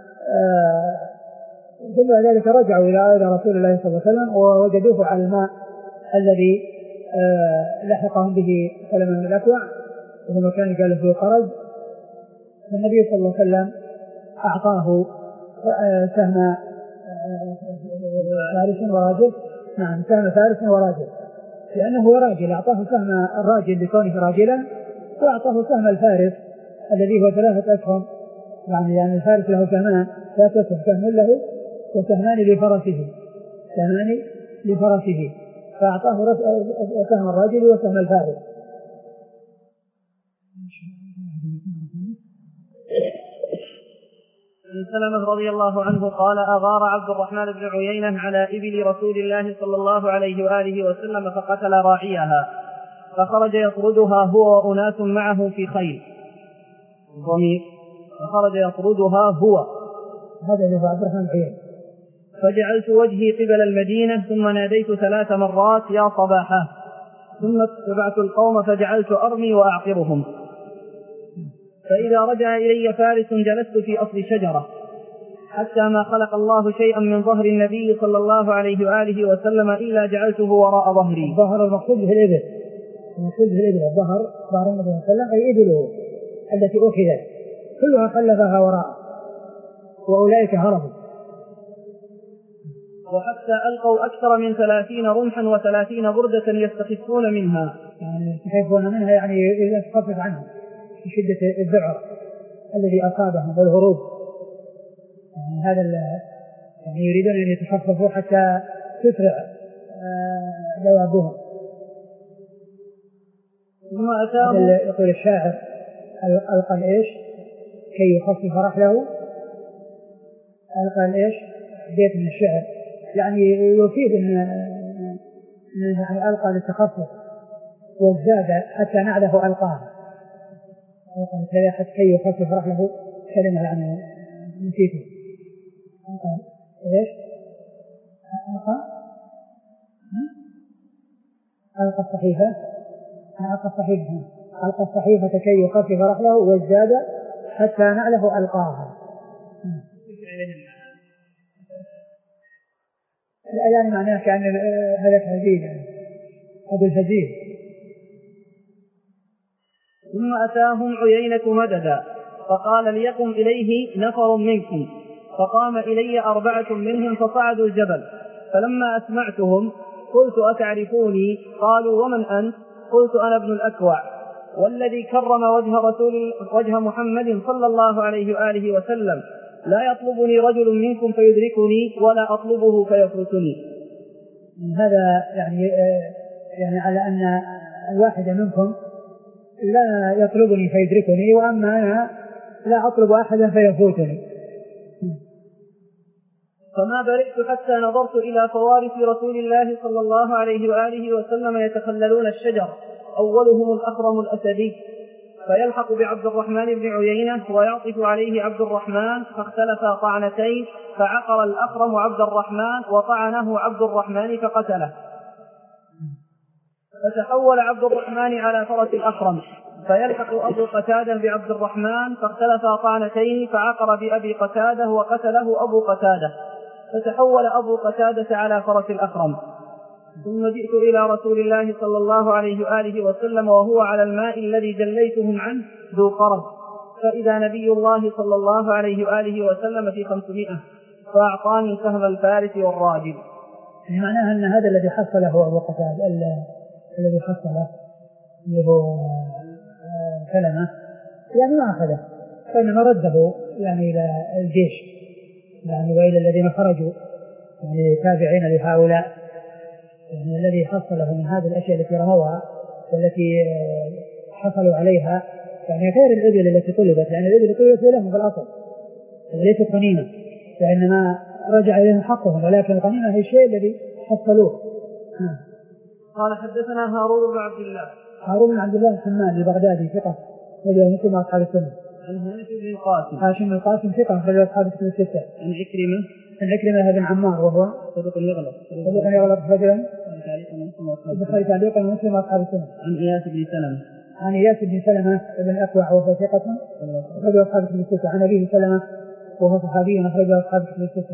ثم آه ذلك رجعوا إلى رسول الله صلى الله عليه وسلم ووجدوه على الماء الذي آه لحقهم به سلمة بن الأكوع، وهو مكان قال فيه قرز. النبي صلى الله عليه وسلم أعطاه آه سهم فارس وراجل، نعم سهم فارس وراجل، لأنه راجل أعطاه سهم الراجل لكونه راجلا، وأعطاه سهم الفارس الذي هو ثلاثة أسهم، يعني يعني الفارس له سهمان ثلاثة أسهم، سهم له وسهمان لفرسه سهمان لفرسه فأعطاه سهم الراجل وسهم الفارس. عن سلمة رضي الله عنه قال أغار عبد الرحمن بن عيينة على إبل رسول الله صلى الله عليه وآله وسلم فقتل راعيها، فخرج يطردها هو وأناس معه في خيل ضمير فخرج يطردها هو هذا اللي هو عبد الرحمن بن عيينة. فجعلت وجهي قبل المدينة ثم ناديت ثلاث مرات يا صباحا، ثم اتبعت القوم فجعلت أرمي وأعقرهم، فإذا رجع إلي فارس جلست في أصل شجرة حتى ما خلق الله شيئا من ظهر النبي صلى الله عليه وآله وسلم إلا جعلته وراء ظهري. الظهر المقصود به الإبل، المقصود به الإبل، الظهر ظهر النبي صلى الله عليه وسلم أي إبله التي أخذت كلها خلفها وراء، وأولئك هربوا. وحتى ألقوا أكثر من ثلاثين رمحا وثلاثين بردة يستخفون منها، يعني يستخفون منها يعني إذا تخفف عنهم في شدة الذعر الذي أصابهم والهروب، يعني هذا يعني يريدون أن يتخففوا حتى تسرع دوابهم. ثم أتاهم يقول الشاعر ألقى الإيش كي يخفف رحله، ألقى الإيش بيت من الشعر يعني يفيد أن يعني ألقى للتخفف، والزاد حتى نعله ألقاها حتى يخفف رحله كلمة يعني نسيته. إيش ألقى ألقى الصحيفة ألقى الصحيفة ألقى الصحيفة كي يخفف رحله والزاد حتى نعله ألقاها. يعني معناه كأن هذا الهزيل يعني هذا الهزيل. ثم أتاهم عيينة مددا فقال ليقم إليه نفر منكم، فقام إلي أربعة منهم فصعدوا الجبل، فلما أسمعتهم قلت أتعرفوني؟ قالوا ومن أنت؟ قلت أنا ابن الأكوع، والذي كرم وجه رسول وجه محمد صلى الله عليه وآله وسلم لا يطلبني رجل منكم فيدركني ولا أطلبه فيفرسني. هذا يعني يعني على أن الواحد منكم لا يطلبني فيدركني، وأما أنا لا أطلب أحدا فيفوتني. فما برئت حتى نظرت إلى فوارس رسول الله صلى الله عليه وآله وسلم يتخللون الشجر، أولهم الأخرم الأسدي، فيلحق بعبد الرحمن بن عيينة ويعطف عليه عبد الرحمن، فاختلفا طعنتين، فعقر الأخرم عبد الرحمن وطعنه عبد الرحمن فقتله. فتحول عبد الرحمن على فرس الأخرم، فيلحق أبو قتادة بعبد الرحمن، فاختلفا طعنتين، فعقر بأبي قتادة وقتله أبو قتادة. فتحول أبو قتادة على فرس الأخرم. ثم جئت إلى رسول الله صلى الله عليه وآله وسلم وهو على الماء الذي جليتهم عنه ذو قرب، فإذا نبي الله صلى الله عليه وآله وسلم في خمسمائة، فأعطاني سهم الفارس والراجل. معناها أن هذا الذي حصله أبو قتادة الذي حصله اللي هو سلمة يعني ما أخذه، فإنما رده يعني إلى الجيش يعني وإلى الذين خرجوا يعني تابعين لهؤلاء، يعني الذي حصله من هذه الأشياء التي رموها والتي حصلوا عليها يعني غير الإبل التي طلبت، لأن الإبل طلبت لهم في الأصل وليست غنيمة، فإنما رجع إليهم حقهم، ولكن الغنيمة هي الشيء الذي حصلوه. قال حدثنا هارون بن عبد الله هارون بن عبد الله الحمال البغدادي ثقة رجل مسلم أصحاب السنة. عن هاشم بن القاسم هاشم بن القاسم ثقة رجل أصحاب الكتب الستة. عن عكرمة عن عكرمة بن عمار وهو صدوق يغلط صدوق يغلط رجلا البخاري تعليقا ومسلم أصحاب السنة. عن إياس بن سلمة عن إياس بن سلمة بن أكوع وهو ثقة رجل أصحاب الكتب الستة. عن أبيه سلمة وهو صحابي رجل أصحاب الكتب الستة.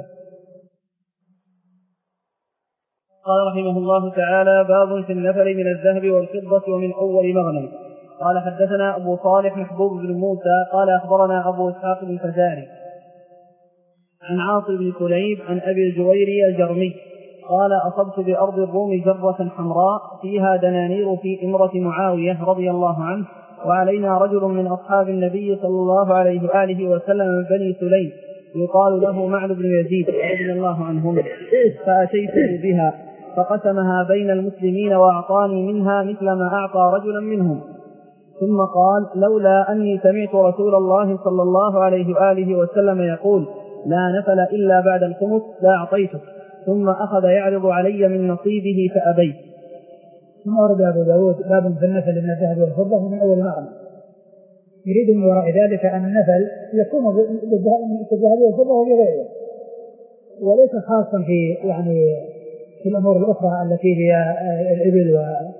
قال رحمه الله تعالى: باب في النفل من الذهب والفضة ومن أول مغنم. قال حدثنا أبو صالح محبوب بن موسى قال أخبرنا أبو إسحاق بن فزاري عن عاصم بن كليب عن أبي الجويري الجرمي قال: أصبت بأرض الروم جرة حمراء فيها دنانير في إمرة معاوية رضي الله عنه، وعلينا رجل من أصحاب النبي صلى الله عليه وآله وسلم من بني سليم يقال له معن بن يزيد رضي الله عنهم، فأتيته بها فقسمها بين المسلمين وأعطاني منها مثل ما أعطى رجلا منهم، ثم قال: لولا أني سمعت رسول الله صلى الله عليه وآله وسلم يقول: لا نفل إلا بعد الخمس لا أعطيته، ثم أخذ يعرض علي من نصيبه فأبيت. ثم ورد أبو داود باب في النفل من الذهب والفضة ومن أول مغنم. يريد من وراء ذلك أن النفل يكون بالذهب والفضة وبغيره، وليس خاصا في يعني في الأمور الأخرى التي هي الإبل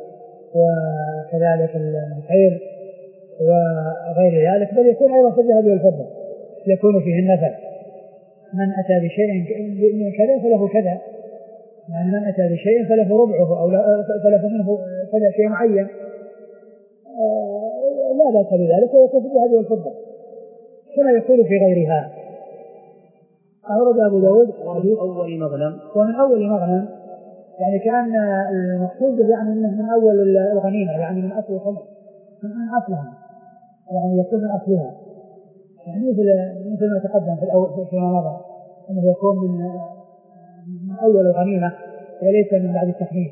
وكذلك الخير وغير ذلك، بل يكون أيضا في الذهب والفضة يكون فيه النفل. من أتى بشيء كذا فله كذا، يعني من أتى بشيء فله ربعه أو فله منه كذا شيء معين لا بأس بذلك، ويكون في الذهب والفضة كما يكون في غيرها. أورد أبو داود ومن أول مغنم ومن أول مغنم يعني كان المقصود يعني من أول الغنيمة، يعني من أصل الخمس من أصلها، يعني يكون من أصلها، يعني مثل مثل ما تقدم في الأول فيما مضى أنه يكون من من أول الغنيمة وليس من بعد التحريم.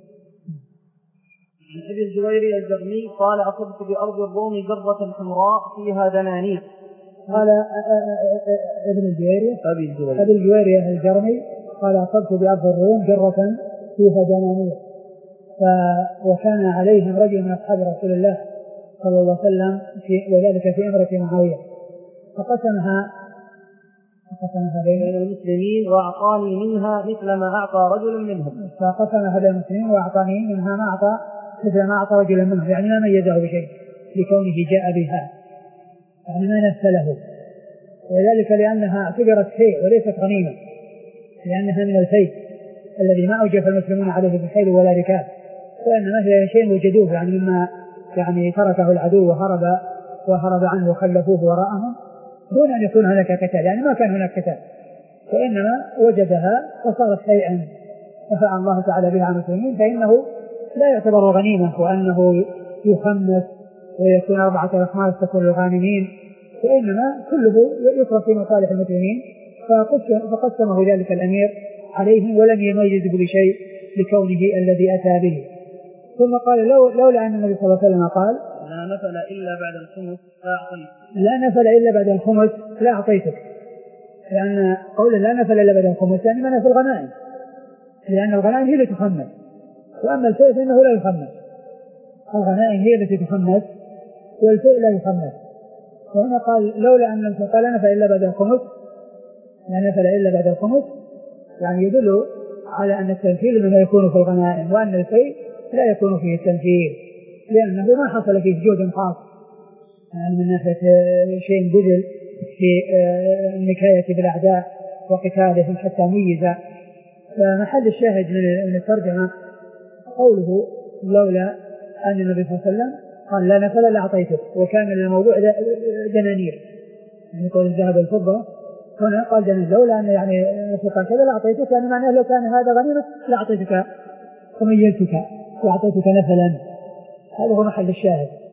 عن أبي الجويري الجرمي قال: أصبت بأرض الروم جرة حمراء فيها دنانير. قال ابن الجويري أبي الجويري أبي الجويري الجرمي قال: أصبت بأرض الروم جرة فيها دنانير، وكان عليهم رجل من أصحاب رسول الله صلى الله عليه وسلم في وذلك في إمرة معاوية، فقسمها فقسمها بين المسلمين وأعطاني منها مثل ما أعطى رجل منهم فقسمها بين المسلمين وأعطاني منها ما أعطى مثل ما أعطى رجل منهم، يعني ما ميزه بشيء لكونه جاء بها، يعني ما نسله، وذلك لأنها اعتبرت شيء وليست غنيمة، لأنها من الفيء الذي ما أوجف المسلمون عليه بخيل ولا ركاب، وإنما هي شيء وجدوه يعني مما يعني تركه العدو وهرب وهرب عنه وخلفوه وراءهم دون أن يكون هناك قتال، يعني ما كان هناك قتال، وإنما وجدها وصارت شيئا نفع الله تعالى بها عن المسلمين، فإنه لا يعتبر غنيمة وأنه يخمس ويكون أربعة أخماس تكون الغانمين، وإنما كله يصرف في مصالح المسلمين، فقسمه ذلك الأمير عليهم ولم يميز بشيء لكونه الذي أتى به. ثم قال: لو لولا أن النبي صلى الله عليه وسلم قال: لا نفل إلا بعد الخمس لا أعطيتك لا نفل إلا بعد الخمس لا أعطيتك، لأن قوله لا نفل إلا بعد الخمس يعني ما نفل الغنائم، لأن الغنائم هي التي تخمس، وأما الفيء فإنه لا يخمس، الغنائم هي التي تخمس والفيء لا يخمس. وهنا قال لولا أن النبي قال نفل إلا بعد الخمس، لا نفل إلا بعد الخمس، يعني يدل على أن التنفيل منه يكون في الغنائم، وأن الفيء لا يكون فيه التنفيل لأنه ما حصل فيه جهد خاص يعني من ناحية شيء بذل في النكاية بالأعداء وقتالهم حتى ميز. فمحل الشاهد من الترجمة قوله لولا أن النبي صلى الله عليه وسلم قال لا نفل لأعطيته، وكان للموضوع دنانير يعني يقول الذهب والفضة، هنا قال دنانير لولا أن يعني قال كذا لأعطيتك، يعني معناه لو كان هذا غنيمة لأعطيتك وميزتك وأعطيتك نفلا. هذا هو محل الشاهد.